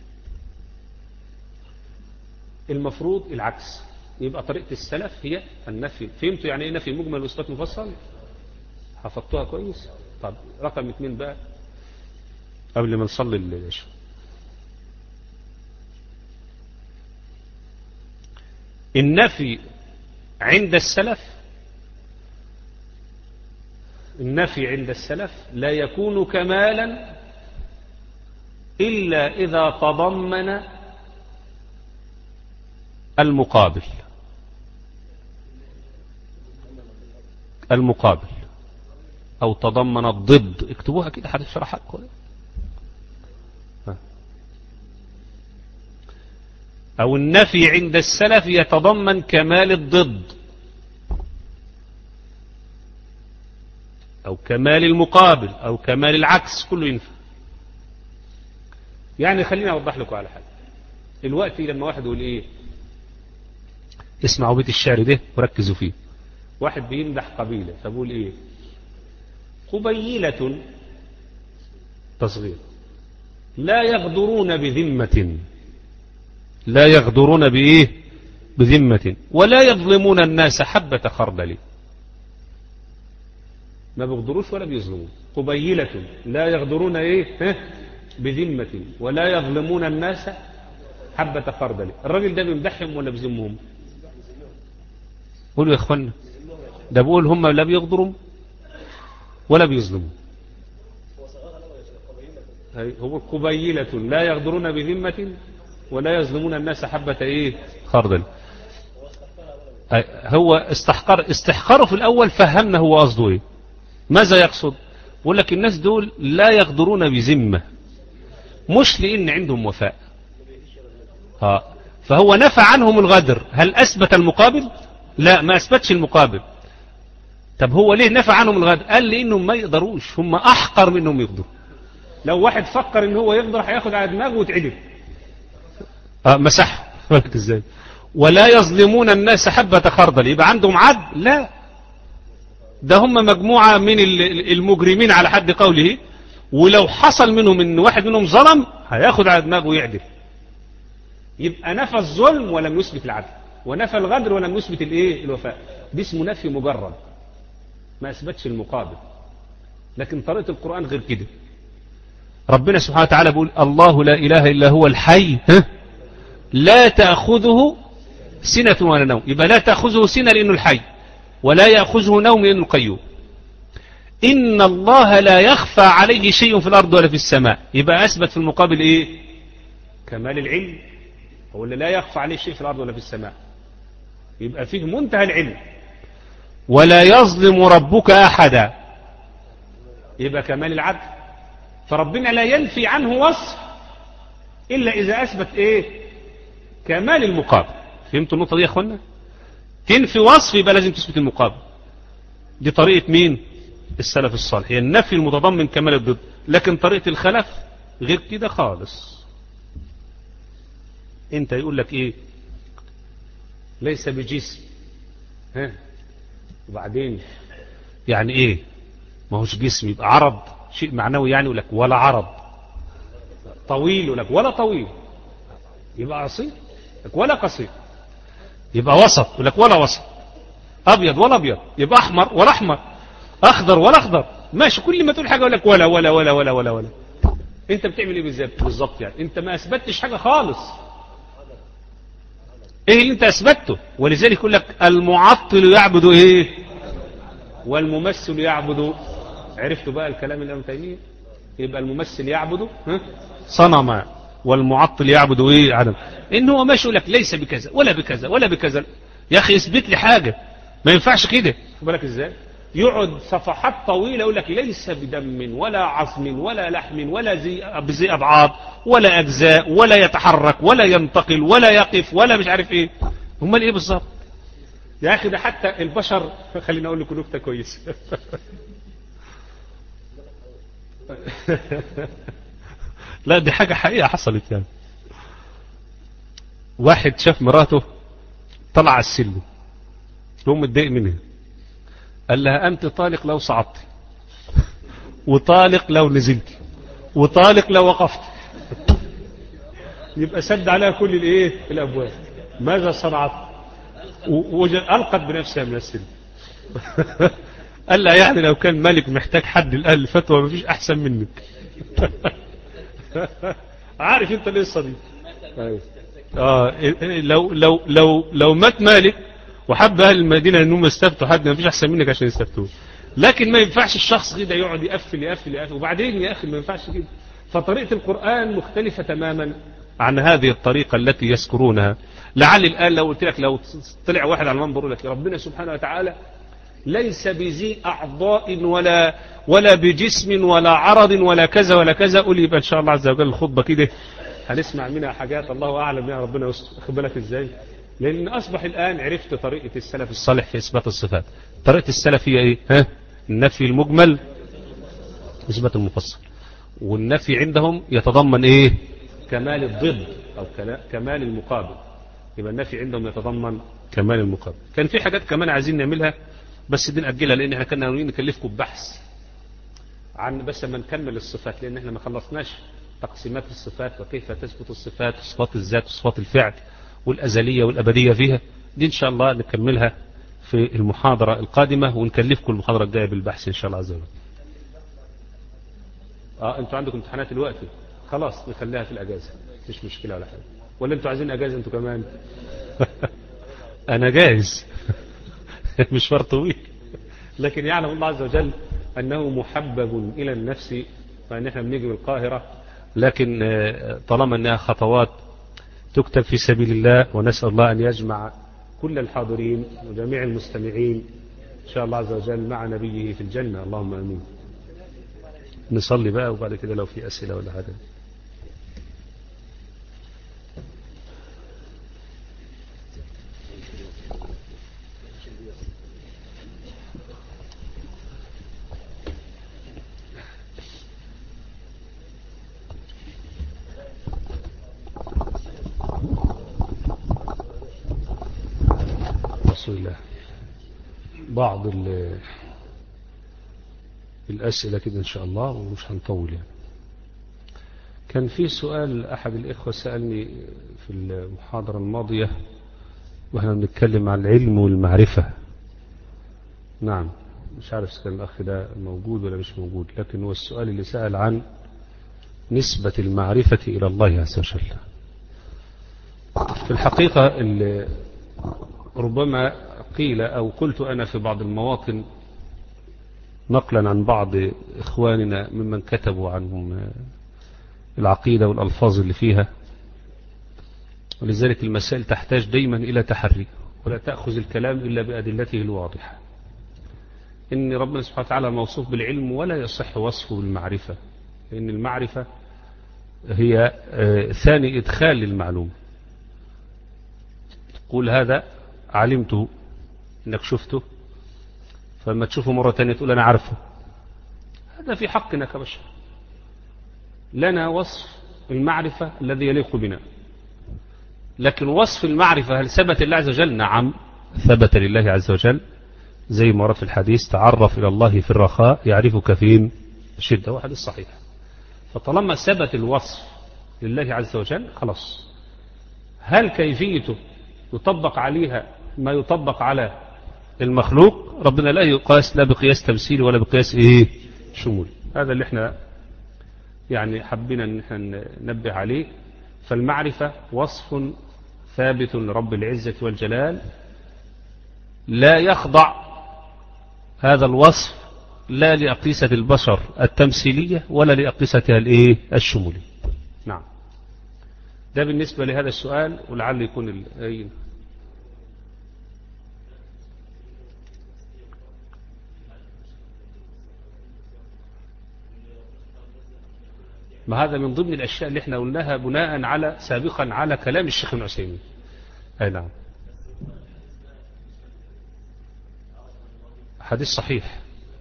المفروض العكس، يبقى طريقة السلف هي النفي. فهمتوا يعني إيه نفي مجمل وإثبات مفصل؟ حفظتوها كويس؟ طب رقم اثنين بقى قبل ما نصلي العشاء. النفي عند السلف النفي عند السلف لا يكون كمالا إلا إذا تضمن المقابل المقابل أو تضمن الضد. اكتبوها كده هتشرحها لكم. أو النفي عند السلف يتضمن كمال الضد أو كمال المقابل أو كمال العكس، كله ينفع. يعني خليني أوضح لكم على حاجة. الوقت لما واحد يقول إيه، اسمعوا بيت الشعر ده وركزوا فيه. واحد بيمدح قبيلة فبقول إيه، قبيلة تصغير لا يغدرون بذمة لا يغدرون بإيه بذمة ولا يظلمون الناس حبة خردل. ما بيغدروش ولا بيظلمون. قبيلة لا يغدرون إيه بذمة ولا يظلمون الناس حبة خردل. الراجل ده بيمدحهم ولا بيذمهم؟ قولوا يا اخوانا. ده بقول هم لا بيغدروا ولا بيظلموا. هو قبيلة لا يغدرون بذمة ولا يظلمون الناس حبة ايه خردل. هو استحقر استحقاره في الاول. فهمنا هو قصده ايه، ماذا يقصد. بقول لك الناس دول لا يغدرون بذمة، مش لان عندهم وفاء. ها فهو نفى عنهم الغدر. هل اثبت المقابل؟ لا، ما اثبتش المقابل. طب هو ليه نفى عنهم الغدر؟ قال لانهم ما يقدروش، هم احقر منهم يغدروا. لو واحد فكر ان هو يقدر هياخد على دماغه ويتعدل. اه مسح ازاي. ولا يظلمون الناس حبة خردل، يبقى عندهم عدل؟ لا، ده هم مجموعة من المجرمين على حد قوله. ولو حصل منهم ان واحد منهم ظلم هياخد على دماغه ويعدل. يبقى نفى الظلم ولم يثبت العدل، ونفى الغدر ولم يثبت الايه الوفاء. دي اسمه نفي مجرد، ما اثبتش المقابل. لكن طريقة القرآن غير كده. ربنا سبحانه وتعالى بيقول الله لا إله إلا هو الحي لا تأخذه سنة ولا نوم. يبقى لا تأخذه سنة لأنه الحي، ولا يأخذه نوم لأنه القيوم. إن الله لا يخفى عليه شيء في الأرض ولا في السماء. يبقى أثبت في المقابل إيه كمال العلم. هو اللي لا يخفى عليه شيء في الأرض ولا في السماء، يبقى فيه منتهى العلم. ولا يظلم ربك أحدا، يبقى كمال العدل. فربنا لا ينفي عنه وصف إلا إذا أثبت إيه كمال المقابل. فهمتوا النقطة دي يا أخوانا؟ تنفي وصف يبقى لازم تثبت المقابل. دي طريقة مين؟ السلف الصالح، هي النفي المتضمن كمال الضد. لكن طريقة الخلف غير كده خالص. انت يقول لك ايه ليس بجسم، ها وبعدين يعني ايه ما هوش جسم، يبقى عرض شيء معنوي يعني. يقول لك ولا عرض. طويل يقول لك ولا طويل، يبقى قصير. لك ولا قصير، يبقى وسط. يقول لك ولا وسط. ابيض ولا ابيض، يبقى احمر ولا احمر. اخضر ولا اخضر. ماشي، كل ما تقول حاجه يقول لك ولا ولا ولا ولا ولا ولا. انت بتعمل ايه بالظبط بالظبط يعني؟ انت ما اثبتش حاجه خالص. ايه اللي انت اثبته؟ ولذلك يقول لك المعطل يعبد ايه والممثل يعبد. عرفتوا بقى الكلام اللي ابن تيميه؟ يبقى الممثل يعبد صنما والمعطل يعبد ايه عدم. ان هو ماشي يقول لك ليس بكذا ولا بكذا ولا بكذا. يا اخي اثبت لي حاجه، ما ينفعش كده. خد بالك ازاي يقعد صفحات طويله يقول لك ليس بدم ولا عظم ولا لحم ولا زي بزي ابعاد ولا اجزاء ولا يتحرك ولا ينتقل ولا يقف ولا مش عارف ايه. امال ايه بالظبط يا اخي؟ ده حتى البشر. خليني اقول لكم نكته كويسه. لا دي حاجه حقيقه حصلت يعني. واحد شاف مراته طلع على السلم، هو متضايق منها، قال لها أنت طالق لو صعدت. وطالق لو نزلت، وطالق لو وقفت. يبقى سد عليها كل الايه الابواب. ماذا صنعت؟ والقت بنفسها من السلم. قال لها يعني لو كان ملك محتاج حد الان الفتوى مفيش احسن منك. عارف انت القصه دي؟ اه لو لو لو لو مات مالك وحب اهل المدينه انهم يستفتوا حد مفيش احسن منك عشان يستفتوه. لكن ما ينفعش الشخص كده يقعد يقفل يقفل يقفل وبعدين يا اخي ما ينفعش كده. فطريقه القران مختلفه تماما عن هذه الطريقه التي يذكرونها. لعل الان لو قلت لك لو طلع واحد على المنبر يقول لك ربنا سبحانه وتعالى ليس بذي اعضاء ولا ولا بجسم ولا عرض ولا كذا ولا كذا، قول يبقى ان شاء الله عز وجل الخطبه كده هنسمع منها حاجات الله اعلم يا ربنا يستر. خد بالك ازاي؟ لان اصبح الان عرفت طريقه السلف الصالح في اثبات الصفات. طريقه السلف هي ايه؟ ها؟ النفي المجمل اثبات المفصل. والنفي عندهم يتضمن ايه؟ كمال الضد او كمال المقابل. يبقى النفي عندهم يتضمن كمال المقابل. كان في حاجات كمان عايزين نعملها بس دي نأجلها لان احنا كنا ناويين نكلفكم ببحث عن بس ما نكمل الصفات، لان احنا ما خلصناش تقسيمات الصفات وكيف تثبت الصفات وصفات الذات وصفات الفعل والأزلية والأبدية فيها. دي إن شاء الله نكملها في المحاضرة القادمة ونكلفكم المحاضرة الجاية بالبحث إن شاء الله عز وجل. آه أنتوا عندكم امتحانات الوقت خلاص نخليها في الأجازة مش مشكلة ولا حاجة. ولا أنتوا عايزين أجازة أنتوا كمان؟ أنا جاهز. مشوار طويل لكن يعلم الله عز وجل أنه محبب إلى النفس فإن إحنا بنيجي بالقاهرة، لكن طالما أنها خطوات تكتب في سبيل الله ونسأل الله أن يجمع كل الحاضرين وجميع المستمعين إن شاء الله عز وجل مع نبيه في الجنة اللهم أمين. نصلي بقى وبعد كده لو في أسئلة ولا حاجة. الله بعض الأسئلة كده إن شاء الله ومش هنطول يعني. كان في سؤال أحد الإخوة سألني في المحاضرة الماضية وإحنا بنتكلم عن العلم والمعرفة. نعم مش عارف كان الأخ ده موجود ولا مش موجود، لكن هو السؤال اللي سأل عن نسبة المعرفة إلى الله عز وجل. في الحقيقة اللي ربما قيل أو قلت أنا في بعض المواطن نقلا عن بعض إخواننا ممن كتبوا عنهم العقيدة والألفاظ اللي فيها، ولذلك المسائل تحتاج دايما إلى تحري ولا تأخذ الكلام إلا بأدلته الواضحة. إن ربنا سبحانه وتعالى موصوف بالعلم ولا يصح وصفه بالمعرفة، لأن المعرفة هي ثاني إدخال للمعلوم. تقول هذا علمته انك شفته، فلما تشوفه مرة تانية تقول انا عارفه. هذا في حقنا كبشر، لنا وصف المعرفة الذي يليق بنا، لكن وصف المعرفة هل ثبت لله عز وجل؟ نعم ثبت لله عز وجل، زي ما ورد في الحديث تعرف إلى الله في الرخاء يعرفك في الشدة، وحديث صحيح. فطالما ثبت الوصف لله عز وجل خلاص. هل كيفيته يطبق عليها ما يطبق على المخلوق؟ ربنا لا يقاس لا بقياس تمثيل ولا بقياس ايه شمول. هذا اللي احنا يعني حبينا ان احنا ننبه عليه. فالمعرفة وصف ثابت لرب العزة والجلال، لا يخضع هذا الوصف لا لأقيسة البشر التمثيلية ولا لأقيستها الايه الشمولية. نعم ده بالنسبة لهذا السؤال، ولعل يكون ال... ما هذا من ضمن الأشياء اللي احنا قلناها بناء على سابقا على كلام الشيخ ابن عثيمين. أي نعم حديث صحيح.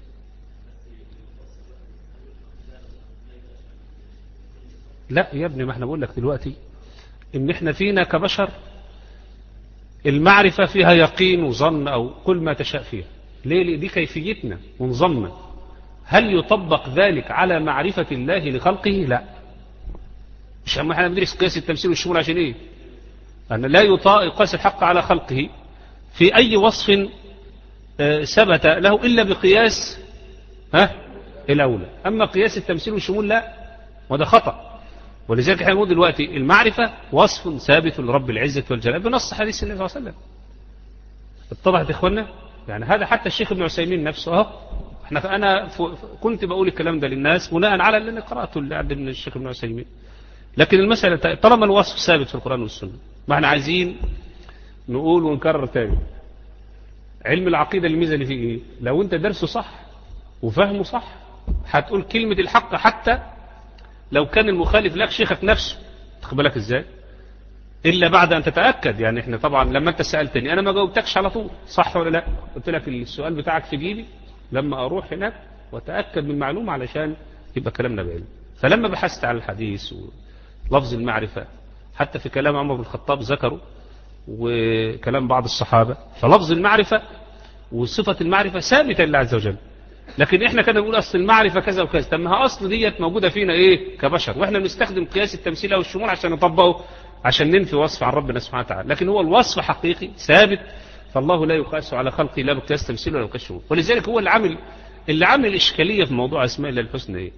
لا يا ابني ما احنا بقول لك دلوقتي ان احنا فينا كبشر المعرفة فيها يقين وظن او كل ما تشاء فيها. ليه؟ دي كيفيتنا ونظامنا. هل يطبق ذلك على معرفة الله لخلقه؟ لا. مش أما احنا بندرس قياس التمثيل والشمول عشان ايه؟ أن لا يقاس الحق على خلقه في أي وصف ثبت له إلا بقياس ها الأولى. أما قياس التمثيل والشمول لا، وده خطأ. ولذلك احنا نقول دلوقتي المعرفة وصف ثابت لرب العزة والجلال بنص حديث النبي صلى الله عليه وسلم. اتضحت يا اخوانا؟ يعني هذا حتى الشيخ ابن عثيمين نفسه اهو، احنا انا كنت بقول الكلام ده للناس بناء على اللي قراته اللي عند من الشيخ ابن عثيمين. لكن المسألة طالما الوصف ثابت في القرآن والسنة، ما احنا عايزين نقول ونكرر تاني. علم العقيدة الميزة اللي فيه ايه؟ لو انت درسه صح وفهمه صح هتقول كلمة الحق حتى لو كان المخالف لك شيخك نفسه. تاخد بالك ازاي؟ الا بعد ان تتاكد. يعني احنا طبعا لما انت سالتني انا ما جاوبتكش على طول صح ولا لا، قلت لك السؤال بتاعك في جيبي لما اروح هناك واتاكد من المعلومه علشان يبقى كلامنا بعلم. فلما بحثت عن الحديث ولفظ المعرفه حتى في كلام عمر بن الخطاب ذكره وكلام بعض الصحابه، فلفظ المعرفه وصفه المعرفه ثابته لله عز وجل. لكن احنا كنا بنقول اصل المعرفة كذا وكذا، طب ما اصل ديت موجودة فينا ايه كبشر، واحنا بنستخدم قياس التمثيل او الشمول عشان نطبقه عشان ننفي وصف عن ربنا سبحانه وتعالى. لكن هو الوصف حقيقي ثابت، فالله لا يقاس على خلقه لا بقياس تمثيل ولا بقياس شمول. ولذلك هو اللي عامل اللي عامل الاشكالية في موضوع اسماء الله الحسنى ايه؟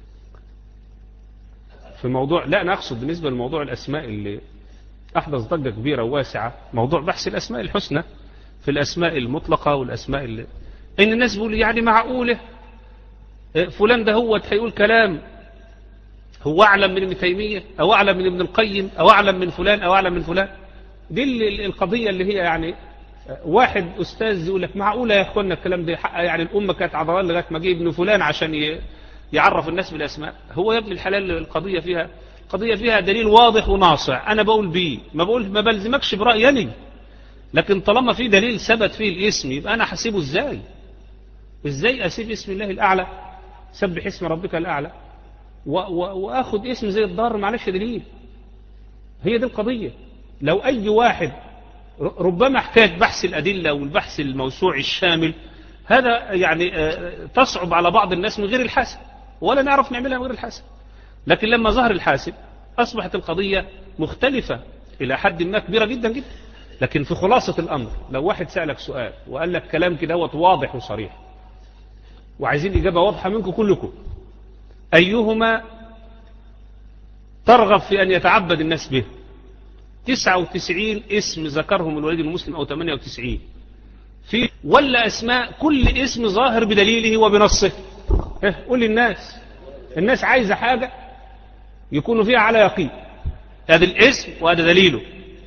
في موضوع لا انا اقصد بالنسبة لموضوع الاسماء اللي احدث ضجة كبيرة وواسعة، موضوع بحث الاسماء الحسنى في الاسماء المطلقة والاسماء اللي ان الناس بيقولوا يعني معقولة فلان ده هو هيقول كلام هو أعلم من ابن تيمية أو أعلم من ابن القيم أو أعلم من فلان أو أعلم من فلان. دي القضية اللي هي يعني واحد أستاذ يقول لك معقولة يا أخوانا الكلام ده حق، يعني الأمة كانت عضلان لغاية ما جه ابن فلان عشان يعرف الناس بالأسماء. هو يا ابن الحلال القضية فيها قضية فيها دليل واضح وناصع، أنا بقول بيه ما بقول ما بلزمكش برأيي، لكن طالما في دليل ثبت فيه الاسم يبقى أنا حسيبه إزاي؟ إزاي أسيب اسم الله الأعلى سبح اسم ربك الأعلى وأخذ اسم زي الضار معلش دليل؟ هي دي القضية. لو أي واحد ربما احتاج بحث الأدلة والبحث الموسوع الشامل، هذا يعني تصعب على بعض الناس من غير الحاسب، ولا نعرف نعملها من غير الحاسب. لكن لما ظهر الحاسب أصبحت القضية مختلفة إلى حد ما كبيرة جدا جدا. لكن في خلاصة الأمر لو واحد سألك سؤال وقال لك كلام كده واضح وصريح وعايزين إجابة واضحة منكم كلكم، أيهما ترغب في أن يتعبد الناس به؟ تسعة وتسعين اسم ذكرهم الوليد المسلم أو ثمانية وتسعين في ولا أسماء كل اسم ظاهر بدليله وبنصه؟ قول للناس، الناس عايزة حاجة يكونوا فيها على يقين، هذا الاسم وهذا دليله،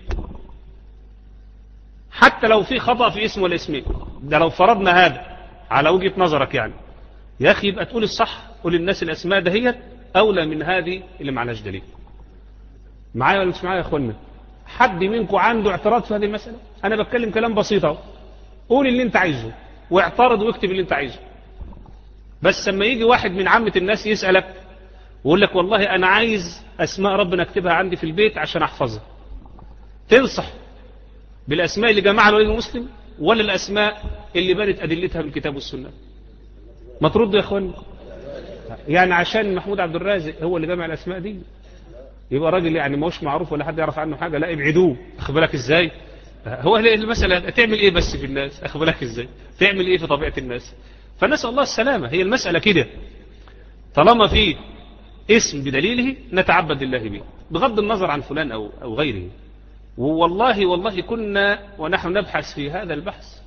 حتى لو في خطأ في اسم ولا اسمين. ده لو فرضنا هذا على وجهة نظرك يعني يا أخي يبقى تقول الصح، قول للناس الأسماء دهيت أولى من هذه اللي معناش دليل. معايا ولا مش معايا يا أخوانا؟ حد منكم عنده اعتراض في هذه المسألة؟ أنا بتكلم كلام بسيط اهو، قول اللي أنت عايزه واعترض واكتب اللي أنت عايزه. بس لما يجي واحد من عامة الناس يسألك ويقول لك والله أنا عايز أسماء ربنا أكتبها عندي في البيت عشان أحفظها، تنصح بالأسماء اللي جمعها الوليد المسلم ولا الأسماء اللي بنت أدلتها من الكتاب والسنة؟ ما ترد يا أخوان. يعني عشان محمود عبد الرازق هو اللي جمع الأسماء دي يبقى راجل يعني ما هوش معروف ولا حد يعرف عنه حاجة؟ لا ابعدوه. أخذ بالك إزاي؟ هو المسألة تعمل إيه بس في الناس؟ أخذ بالك إزاي؟ تعمل إيه في طبيعة الناس؟ فنسأل الله السلامة. هي المسألة كده، طالما في اسم بدليله نتعبد الله به بغض النظر عن فلان أو, أو غيره. والله والله كنا ونحن نبحث في هذا البحث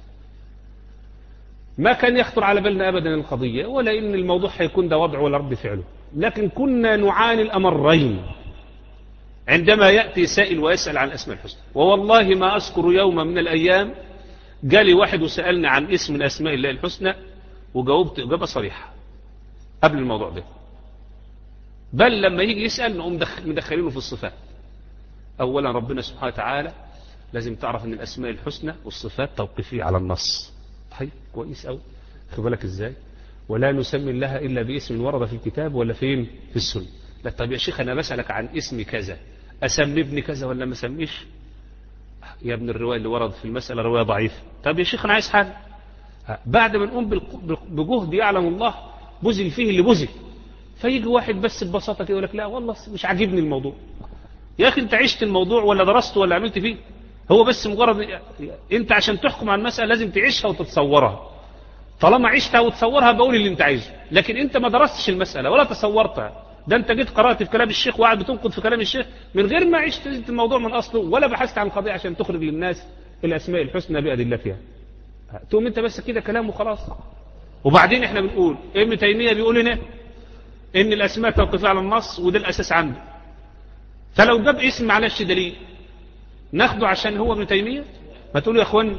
ما كان يخطر على بالنا أبدا القضية ولا إن الموضوع هيكون ده وضع ولا رد فعله، لكن كنا نعاني الأمرين عندما يأتي سائل ويسأل عن الأسماء الحسنى. ووالله ما أذكر يوم من الأيام جالي واحد وسألني عن اسم من أسماء الله الحسنى وجاوبت إجابة صريحة قبل الموضوع ده، بل لما يجي يسأل نقوم مدخلينه في الصفات. أولا ربنا سبحانه وتعالى لازم تعرف أن الأسماء الحسنى والصفات توقيفية على النص. طيب كويس أوي، خد بالك إزاي؟ ولا نسمي الله إلا باسم ورد في الكتاب ولا فين في السنة. لا طيب يا شيخ أنا بسألك عن اسم كذا، أسمي ابني كذا ولا ما أسميش؟ يا ابن الرواية اللي ورد في المسألة رواية ضعيفة. طب يا شيخ أنا عايز حاجة بعد ما نقوم بجهد يعلم الله بذل فيه اللي بذل. فيجي واحد بس ببساطة كده يقول لك لا والله مش عاجبني الموضوع. يا أخي أنت عشت الموضوع ولا درسته ولا عملت فيه؟ هو بس مجرد أنت عشان تحكم على المسألة لازم تعيشها وتتصورها. طالما عشتها وتصورها بقول اللي أنت عايزه، لكن أنت ما درستش المسألة ولا تصورتها. ده أنت جيت قرأت في كلام الشيخ وقاعد بتنقد في كلام الشيخ من غير ما عشت الموضوع من أصله ولا بحثت عن القضية عشان تخرج للناس الأسماء الحسنى بأدلتها. تقوم أنت بس كده كلام وخلاص. وبعدين احنا بنقول ابن تيمية بيقول لنا ان الاسماء توقف على النص وده الاساس عنده. فلو جاب اسم معلش دليل ناخده عشان هو ابن تيمية؟ ما تقولوا يا اخوان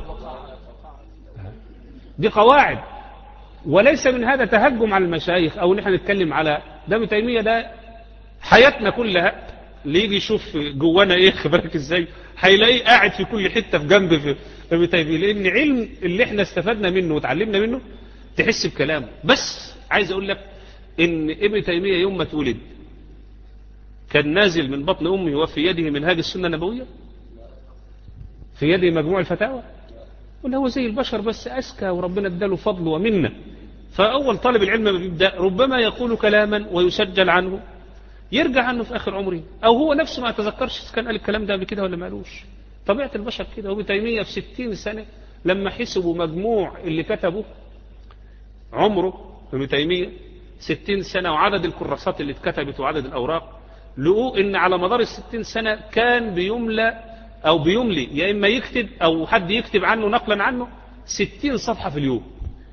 دي قواعد، وليس من هذا تهجم على المشايخ او ان احنا نتكلم على ده. ابن تيمية ده حياتنا كلها، اللي يجي يشوف جوانا ايه خبرك ازاي هيلاقيه قاعد في كل حتة في جنب في ابن تيمية، لان علم اللي احنا استفدنا منه وتعلمنا منه تحس بكلامه. بس عايز اقول لك ان ابن تيمية يوم ما اتولد كان نازل من بطن امه وفي يده منهاج السنة النبوية، في يده مجموع الفتاوى، ولا هو زي البشر بس اذكى وربنا اداله فضل ومنه. فاول طالب العلم ما بيبدا ربما يقول كلاما ويسجل عنه يرجع عنه في اخر عمره، او هو نفسه ما يتذكرش اذا كان قال الكلام ده قبل كده ولا ما قالوش. طبيعة البشر كده. وابن تيمية في ستين سنة لما حسبوا مجموع اللي كتبه عمره ابن تيمية ستين سنة وعدد الكراسات اللي اتكتبت وعدد الأوراق، لقوا إن على مدار الستين سنة كان بيملى أو بيملي يا إما يكتب أو حد يكتب عنه نقلا عنه ستين صفحة في اليوم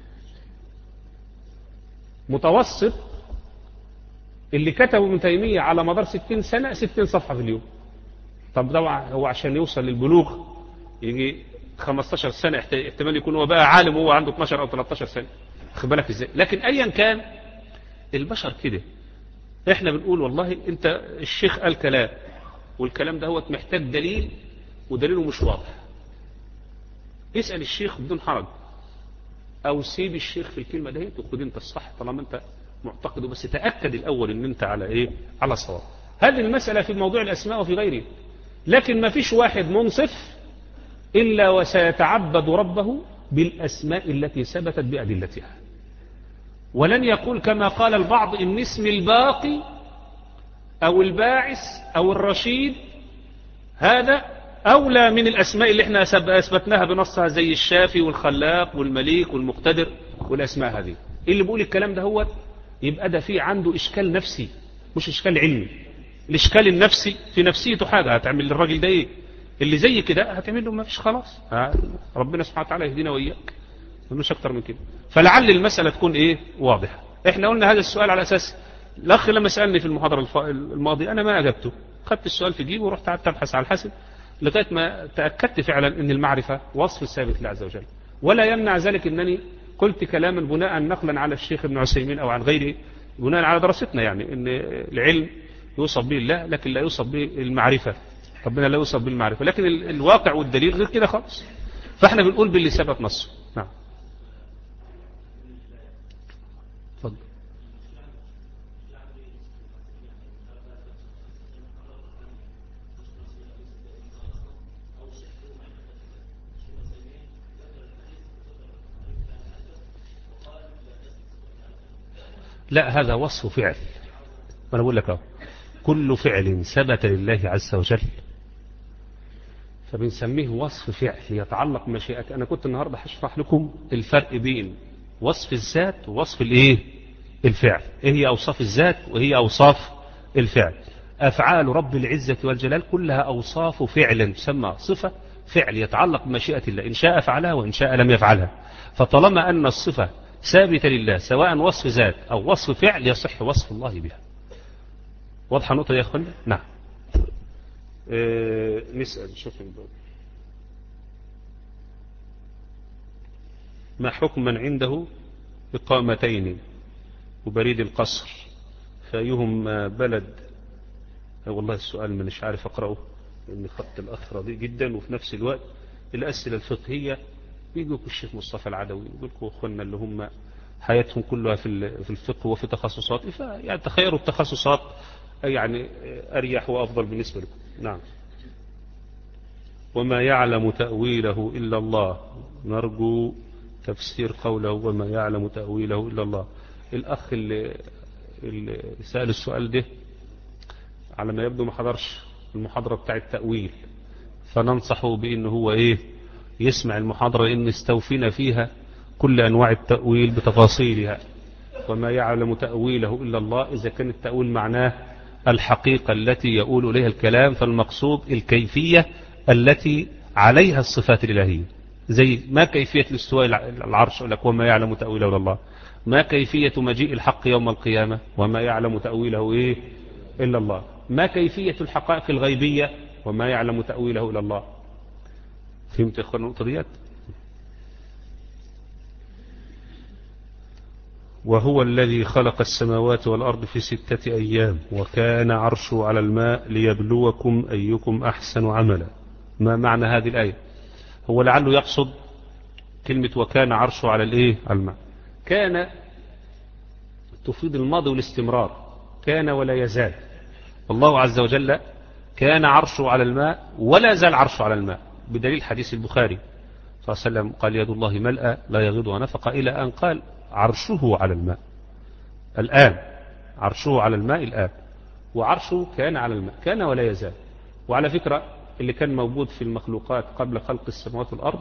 متوسط. اللي كتبه ابن تيمية على مدار ستين سنة ستين صفحة في اليوم. طب طبعا هو عشان يوصل للبلوغ يجي خمستاشر سنة، احتمال يكون هو بقى عالم وهو عنده اتناشر أو تلتاشر سنة. خد بالك ازاي؟ لكن ايا كان البشر كده. احنا بنقول والله انت الشيخ قال كلام والكلام ده هو محتاج دليل ودليله مش واضح، اسأل الشيخ بدون حرج او سيب الشيخ في الكلمة ده وخد انت الصح طالما انت معتقده، بس تأكد الاول ان انت على ايه؟ على صواب. هذه المسألة في موضوع الاسماء وفي غيره. لكن ما فيش واحد منصف الا وسيتعبد ربه بالاسماء التي ثبتت بأدلتها، ولن يقول كما قال البعض ان اسم الباقي او الباعث او الرشيد هذا اولى من الاسماء اللي احنا اثبتناها بنصها زي الشافي والخلاق والمليك والمقتدر والاسماء هذه. اللي بيقول الكلام ده هو يبقى ده فيه عنده اشكال نفسي مش اشكال علمي. الاشكال النفسي في نفسيته حاجة هتعمل للراجل ده ايه؟ اللي زي كده هتعمل له ما فيش خلاص. ربنا سبحانه وتعالى يهدينا واياك، مش اكتر من كده. فلعل المسألة تكون ايه؟ واضحة. احنا قلنا هذا السؤال على اساس الاخ لما سألني في المحاضرة الماضية انا ما اجبته، خدت السؤال في جيبه ورحت قعدت ابحث على الحسن لغاية ما تأكدت فعلا ان المعرفة وصف ثابت لله عز وجل، ولا يمنع ذلك انني قلت كلاما بناء نقلا على الشيخ ابن عثيمين او عن غيره بناء على دراستنا، يعني ان العلم يوصف به الله لكن لا يوصف به المعرفة، ربنا لا يوصف بالمعرفة، لكن الواقع والدليل غير كده خالص. فاحنا بنقول باللي ثبت نصه. نعم اتفضل. لا هذا وصف فعل، انا بقول لك اهو كل فعل ثبت لله عز وجل فبنسميه وصف فعل يتعلق بمشيئته. انا كنت النهارده هشرح لكم الفرق بين وصف الذات ووصف الايه؟ الفعل. ايه هي اوصاف الذات وهي اوصاف الفعل؟ افعال رب العزة والجلال كلها اوصاف فعل تسمى صفة فعل يتعلق بمشيئة الله، ان شاء فعلها وان شاء لم يفعلها. فطالما ان الصفة ثابتة لله سواء وصف ذات او وصف فعل يصح وصف الله بها. واضحة النقطة يا اخوانا؟ نعم. اه نسأل شوف ما حكم من عنده إقامتين وبريد القصر فأيهم بلد؟ والله السؤال مش عارف أقرأه لأن خط الأخ رديء جدا، وفي نفس الوقت الأسئلة الفقهية بيجوك الشيخ مصطفى العدوي يقولكوا أخوانا اللي هم حياتهم كلها في في الفقه وفي تخصصات، يعني تخيروا التخصصات يعني أريح وأفضل بالنسبة لكم. نعم. وما يعلم تأويله إلا الله، نرجو تفسير قوله وما يعلم تأويله إلا الله. الأخ اللي, اللي سأل السؤال ده على ما يبدو ما حضرش المحاضرة بتاع التأويل، فننصحه بأنه هو إيه يسمع المحاضرة، إن استوفينا فيها كل أنواع التأويل بتفاصيلها، وما يعلم تأويله إلا الله. إذا كان التأويل معناه الحقيقة التي يقول إليها الكلام، فالمقصود الكيفية التي عليها الصفات الإلهية، زي ما كيفية الاستواء العرش لك وما يعلم تأويله إلا الله، ما كيفية مجيء الحق يوم القيامة وما يعلم تأويله إيه إلا الله، ما كيفية الحقائق الغيبية وما يعلم تأويله إلا الله. فهمت يا أخوان النقطة ديت؟ وهو الذي خلق السماوات والأرض في ستة أيام وكان عرشه على الماء ليبلوكم أيكم أحسن عملا. ما معنى هذه الآية؟ هو لعله يقصد كلمة وكان عرشه على الإيه؟ على الماء. كان تفيد الماضي والاستمرار، كان ولا يزال. الله عز وجل كان عرشه على الماء ولا زال عرشه على الماء، بدليل حديث البخاري صلى الله عليه وسلم قال يد الله ملأى لا يغيضها نفقة، إلى أن قال عرشه على الماء. الآن عرشه على الماء الآن، وعرشه كان على الماء، كان ولا يزال. وعلى فكرة اللي كان موجود في المخلوقات قبل خلق السماوات والأرض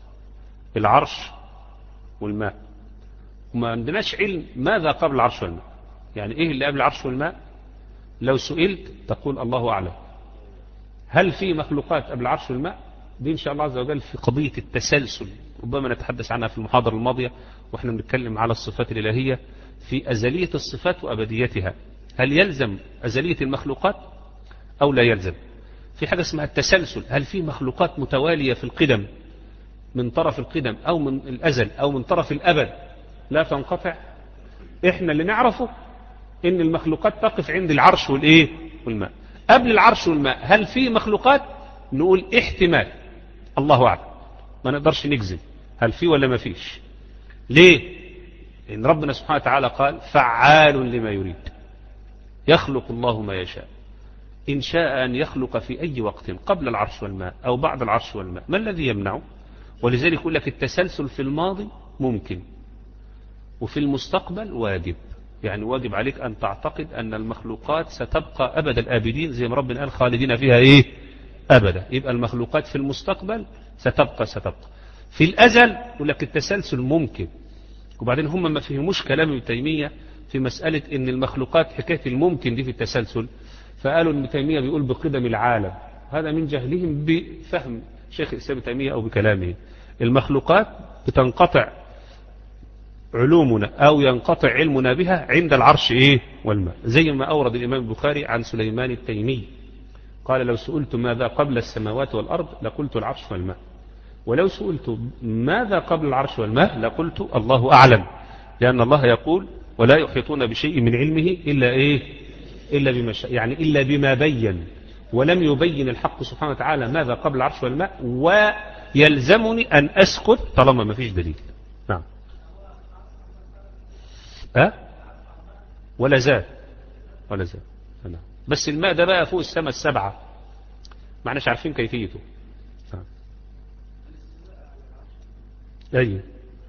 العرش والماء، وما عندناش علم ماذا قبل العرش والماء، يعني إيه اللي قبل العرش والماء. لو سئلت تقول الله أعلم. هل في مخلوقات قبل العرش والماء؟ دي إن شاء الله عز وجل في قضية التسلسل ربما نتحدث عنها في المحاضرة الماضية وإحنا بنتكلم على الصفات الإلهية في أزلية الصفات وأبديتها. هل يلزم أزلية المخلوقات أو لا يلزم؟ في حاجة اسمها التسلسل، هل في مخلوقات متوالية في القدم من طرف القدم أو من الأزل أو من طرف الأبد لا تنقطع؟ إحنا اللي نعرفه إن المخلوقات تقف عند العرش والإيه والماء. قبل العرش والماء هل في مخلوقات؟ نقول احتمال، الله أعلم، ما نقدرش نجزم هل في ولا ما فيش. ليه؟ إن ربنا سبحانه وتعالى قال فعال لما يريد، يخلق الله ما يشاء، إن شاء أن يخلق في أي وقت قبل العرش والماء أو بعد العرش والماء، ما الذي يمنعه؟ ولذلك يقول لك التسلسل في الماضي ممكن، وفي المستقبل واجب، يعني واجب عليك أن تعتقد أن المخلوقات ستبقى أبد الآبدين زي ما ربنا قال خالدين فيها إيه أبدا. يبقى المخلوقات في المستقبل ستبقى ستبقى في الأزل يقول لك التسلسل ممكن. وبعدين هم ما فهموش كلام ابن تيمية في مسألة ان المخلوقات حكاية الممكن دي في التسلسل، فقالوا ابن تيمية بيقول بقدم العالم، هذا من جهلهم بفهم شيخ الإسلام ابن تيمية أو بكلامه. المخلوقات بتنقطع علومنا أو ينقطع علمنا بها عند العرش إيه والماء، زي ما أورد الإمام البخاري عن سليمان التيمي قال لو سئلت ماذا قبل السماوات والأرض لقلت العرش والماء، ولو سئلت ماذا قبل العرش والماء لقلت الله أعلم، لأن الله يقول ولا يحيطون بشيء من علمه إلا إيه إلا بما شاء، يعني إلا بما بين، ولم يبين الحق سبحانه وتعالى ماذا قبل العرش والماء، ويلزمني أن أسكت طالما ما فيش دليل. نعم. أه؟ ولا زال ولا زال. نعم. بس الماء ده بقى فوق السماء السبعة، معناش عارفين كيفيته. نعم. أيه.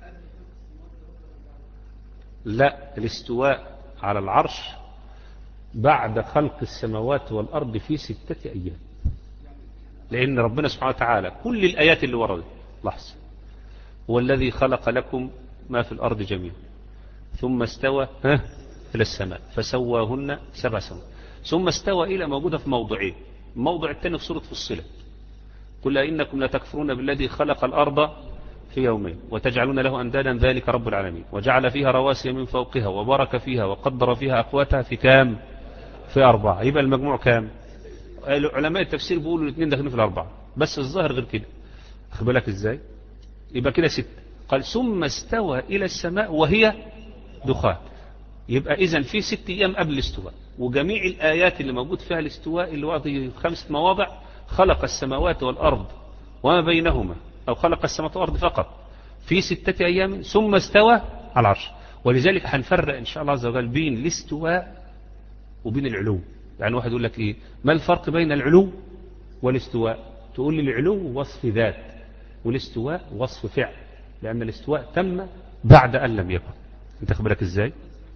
لا، الاستواء على العرش بعد خلق السماوات والأرض في ستة أيام، لأن ربنا سبحانه وتعالى كل الآيات اللي وردت لحظة هو الذي خلق لكم ما في الأرض جميعا ثم استوى ها إلى السماء فسواهن سبع سماوات ثم استوى إلى، موجودة في موضعين، الموضع الثاني في سورة فصلت قل إنكم لتكفرون بالذي خلق الأرض في يومين وتجعلون له أندادا ذلك رب العالمين وجعل فيها رواسي من فوقها وبارك فيها وقدر فيها أقواتها في كام؟ في أربعة. يبقى المجموع كام؟ علماء التفسير بيقولوا الاثنين داخلين في الأربعة، بس الظاهر غير كده. أخذ بالك إزاي؟ يبقى كده ست. قال ثم استوى إلى السماء وهي دخان، يبقى إذن في ست أيام قبل الاستواء، وجميع الآيات اللي موجود فيها الاستواء اللي وضع خمسة مواضع خلق السماوات والأرض وما بينهما، أو خلق السماوات والأرض فقط في ستة أيام ثم استوى على العرش. ولذلك هنفرق إن شاء الله عز وجل بين الاستواء وبين العلو. يعني واحد يقول لك إيه ما الفرق بين العلو والاستواء؟ تقول لي العلو وصف ذات والاستواء وصف فعل، لأن الاستواء تم بعد أن لم يكن. انت خبرك إزاي؟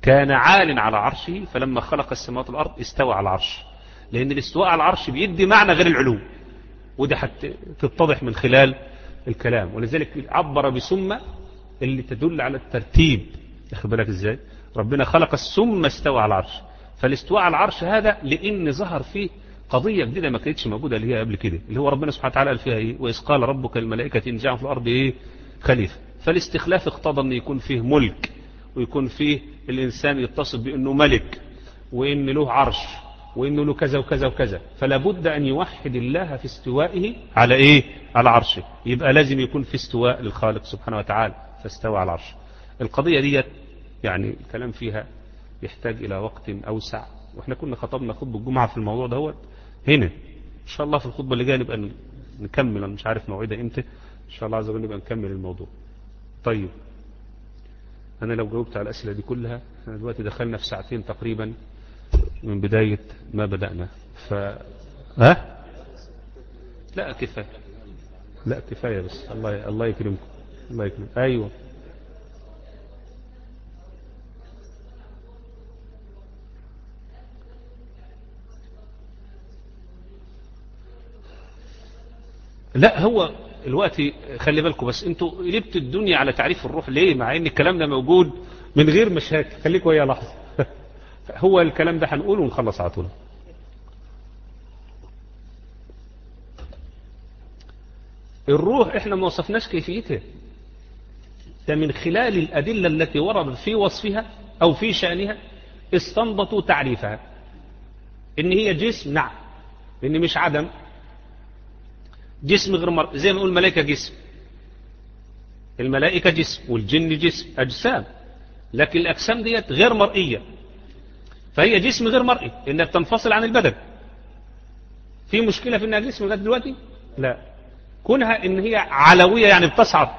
كان عال على عرشه، فلما خلق السماوات والأرض استوى على العرش. لأن الاستواء على العرش بيدي معنى غير العلو، وده حتى تتضح من خلال الكلام. ولذلك عبر بسمة اللي تدل على الترتيب. اخد بالك ازاي؟ ربنا خلق السم استوى على العرش. فالاستواء على العرش هذا لأن ظهر فيه قضية جديدة ما كانتش موجودة اللي هي قبل كده، اللي هو ربنا سبحانه وتعالى قال فيها ايه؟ وإذ قال ربك الملائكة إن جعل في الأرض ايه؟ خليفة. فالاستخلاف اقتضى ان يكون فيه ملك، ويكون فيه الإنسان يتصف بأنه ملك، وإن له عرش، وإنه له كذا وكذا وكذا. فلا بد أن يوحد الله في استوائه على إيه؟ على عرشه. يبقى لازم يكون في استواء للخالق سبحانه وتعالى، فاستوى على العرش. القضية دي يعني الكلام فيها يحتاج إلى وقت أوسع، وإحنا كنا خطبنا خطبة الجمعة في الموضوع دوت هنا. إن شاء الله في الخطبة اللي جاية نبقى نكمل، أنا مش عارف موعدها إمتى، إن شاء الله عز وجل نبقى نكمل الموضوع. طيب أنا لو جاوبت على الأسئلة دي كلها، احنا دلوقتي دخلنا في ساعتين تقريبا من بداية ما بدأنا. ف ها؟ لا كفاية، لا كفاية بس. الله الله يكرمكم، الله يكرمكم. أيوة لا هو الوقت خلي بالكم بس، انتوا قلبت الدنيا على تعريف الروح ليه؟ مع ان الكلام ده موجود من غير مشاكل. خليكوا ويا لحظة. هو الكلام ده هنقوله ونخلص على طول. الروح احنا ما وصفناش كيفيتها، ده من خلال الأدلة التي وردت في وصفها أو في شأنها استنبطوا تعريفها. إن هي جسم، نعم، إن مش عدم، جسم غير مرئي. زي ما نقول الملائكة جسم، الملائكة جسم والجن جسم، أجسام، لكن الأجسام ديت غير مرئية، فهي جسم غير مرئي إنها تنفصل عن البدن. في مشكلة في إنها جسم لغاية دلوقتي؟ لا. كونها إن هي علوية يعني بتصعد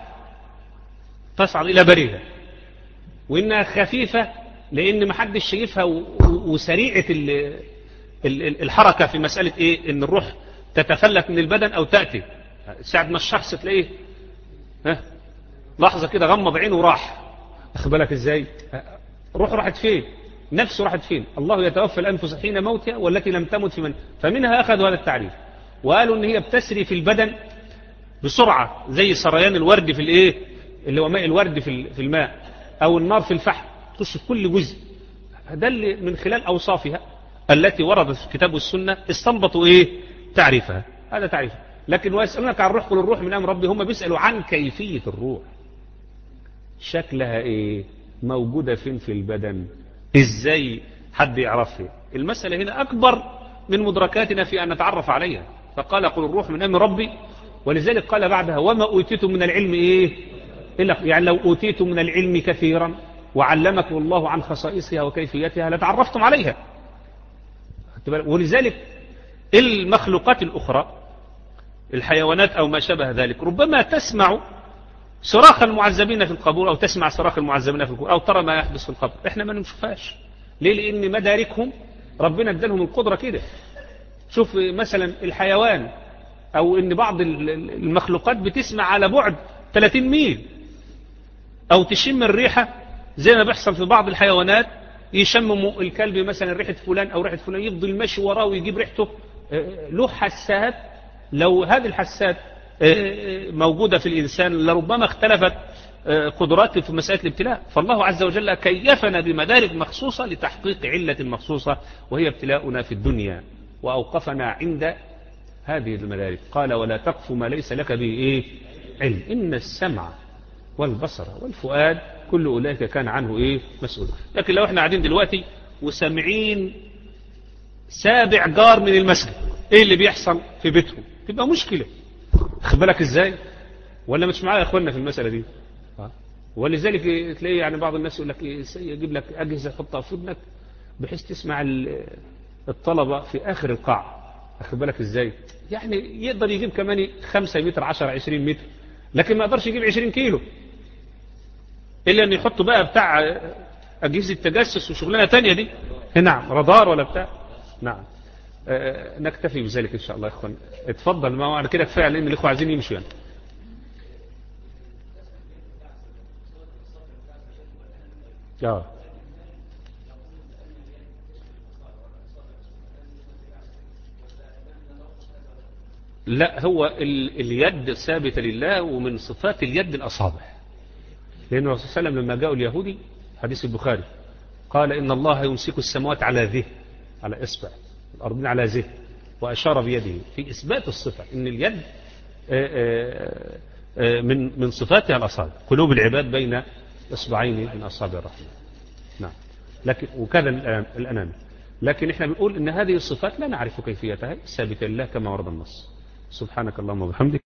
تصعد إلى بريها، وإنها خفيفة لأن محدش شايفها، وسريعة الحركة في مسألة إيه؟ إن الروح تتفلت من البدن أو تأتي ساعة ما الشخص تلاقيه ها لحظة كده غمض عينه وراح. أخذ بالك إزاي؟ روح راحت فين؟ نفسه راحت فين؟ الله يتوفى الأنفس حين موتها والتي لم تمت في من. فمنها أخذوا هذا التعريف وقالوا إن هي بتسري في البدن بسرعة زي سريان الورد في الإيه؟ اللي هو ماء الورد في الماء، أو النار في الفحم، تخش في كل جزء. ده اللي من خلال أوصافها التي وردت في الكتاب والسنة استنبطوا إيه؟ تعريفها. هذا تعريفها. لكن ويسألونك عن الروح قل الروح من أمر ربي. هم بيسألوا عن كيفية الروح، شكلها إيه؟ موجودة فين في البدن؟ إزاي حد يعرفها؟ المسألة هنا أكبر من مدركاتنا في أن نتعرف عليها. فقال قل الروح من أمر ربي، ولذلك قال بعدها وما أوتيتم من العلم إيه؟ إلا يعني لو أوتيتم من العلم كثيرا وعلمكم الله عن خصائصها وكيفيتها لتعرفتم عليها. ولذلك المخلوقات الأخرى الحيوانات أو ما شابه ذلك ربما تسمع صراخ المعذبين في القبور، أو تسمع صراخ المعذبين في القبور، أو ترى ما يحدث في القبر. إحنا ما نشوفهاش. ليه؟ لأن مداركهم ربنا ادالهم القدرة كده. شوف مثلا الحيوان أو إن بعض المخلوقات بتسمع على بعد ثلاثين ميل، أو تشم الريحة زي ما بيحصل في بعض الحيوانات. يشمم الكلب مثلا ريحة فلان أو ريحة فلان، يفضل ماشي وراه ويجيب ريحته. له حسات، لو هذه الحسات موجودة في الإنسان لربما اختلفت قدراته في مسألة الابتلاء. فالله عز وجل كيفنا بمدارك مخصوصة لتحقيق علة مخصوصة، وهي ابتلاؤنا في الدنيا، وأوقفنا عند هذه المدارك. قال ولا تقف ما ليس لك به إيه؟ علم، إن السمع والبصر والفؤاد كل أولئك كان عنه إيه؟ مسؤول. لكن لو احنا قاعدين دلوقتي وسامعين سابع جار من المسجد ايه اللي بيحصل في بيتهم، تبقى مشكلة. خد بالك ازاي؟ ولا مش معايا يا اخوانا في المسألة دي؟ ولذلك تلاقي يعني بعض الناس يقول لك ايه، يجيب لك اجهزة تحطها في ودنك بحيث تسمع الطلبة في اخر القاع. خد بالك ازاي؟ يعني يقدر يجيب كمان خمسة متر عشرة عشرين متر، لكن ما يقدرش يجيب عشرين كيلو، إلا أن يحطوا بقى بتاع أجهزة تجسس وشغلانة تانية دي. نعم، رادار ولا بتاع. نعم. أه نكتفي بذلك إن شاء الله يا إخوان. اتفضل. ما هو أنا كده كفاية لأن الإخوة عايزين يمشوا يعني. آه لا، هو ال... اليد ثابتة لله، ومن صفات اليد الأصابع. لأن الرسول صلى الله عليه وسلم لما جاءوا اليهودي، حديث البخاري، قال إن الله يمسك السماوات على ذه، على إصبع، الأرضين على ذه، وأشار بيده في إثبات الصفة إن اليد من من صفاتها الأصابع، قلوب العباد بين إصبعين من أصابع الرحمن. نعم. لكن وكذا الأنام. لكن إحنا بنقول إن هذه الصفات لا نعرف كيفيتها، ثابتة لله كما ورد النص. سبحانك اللهم وبحمدك.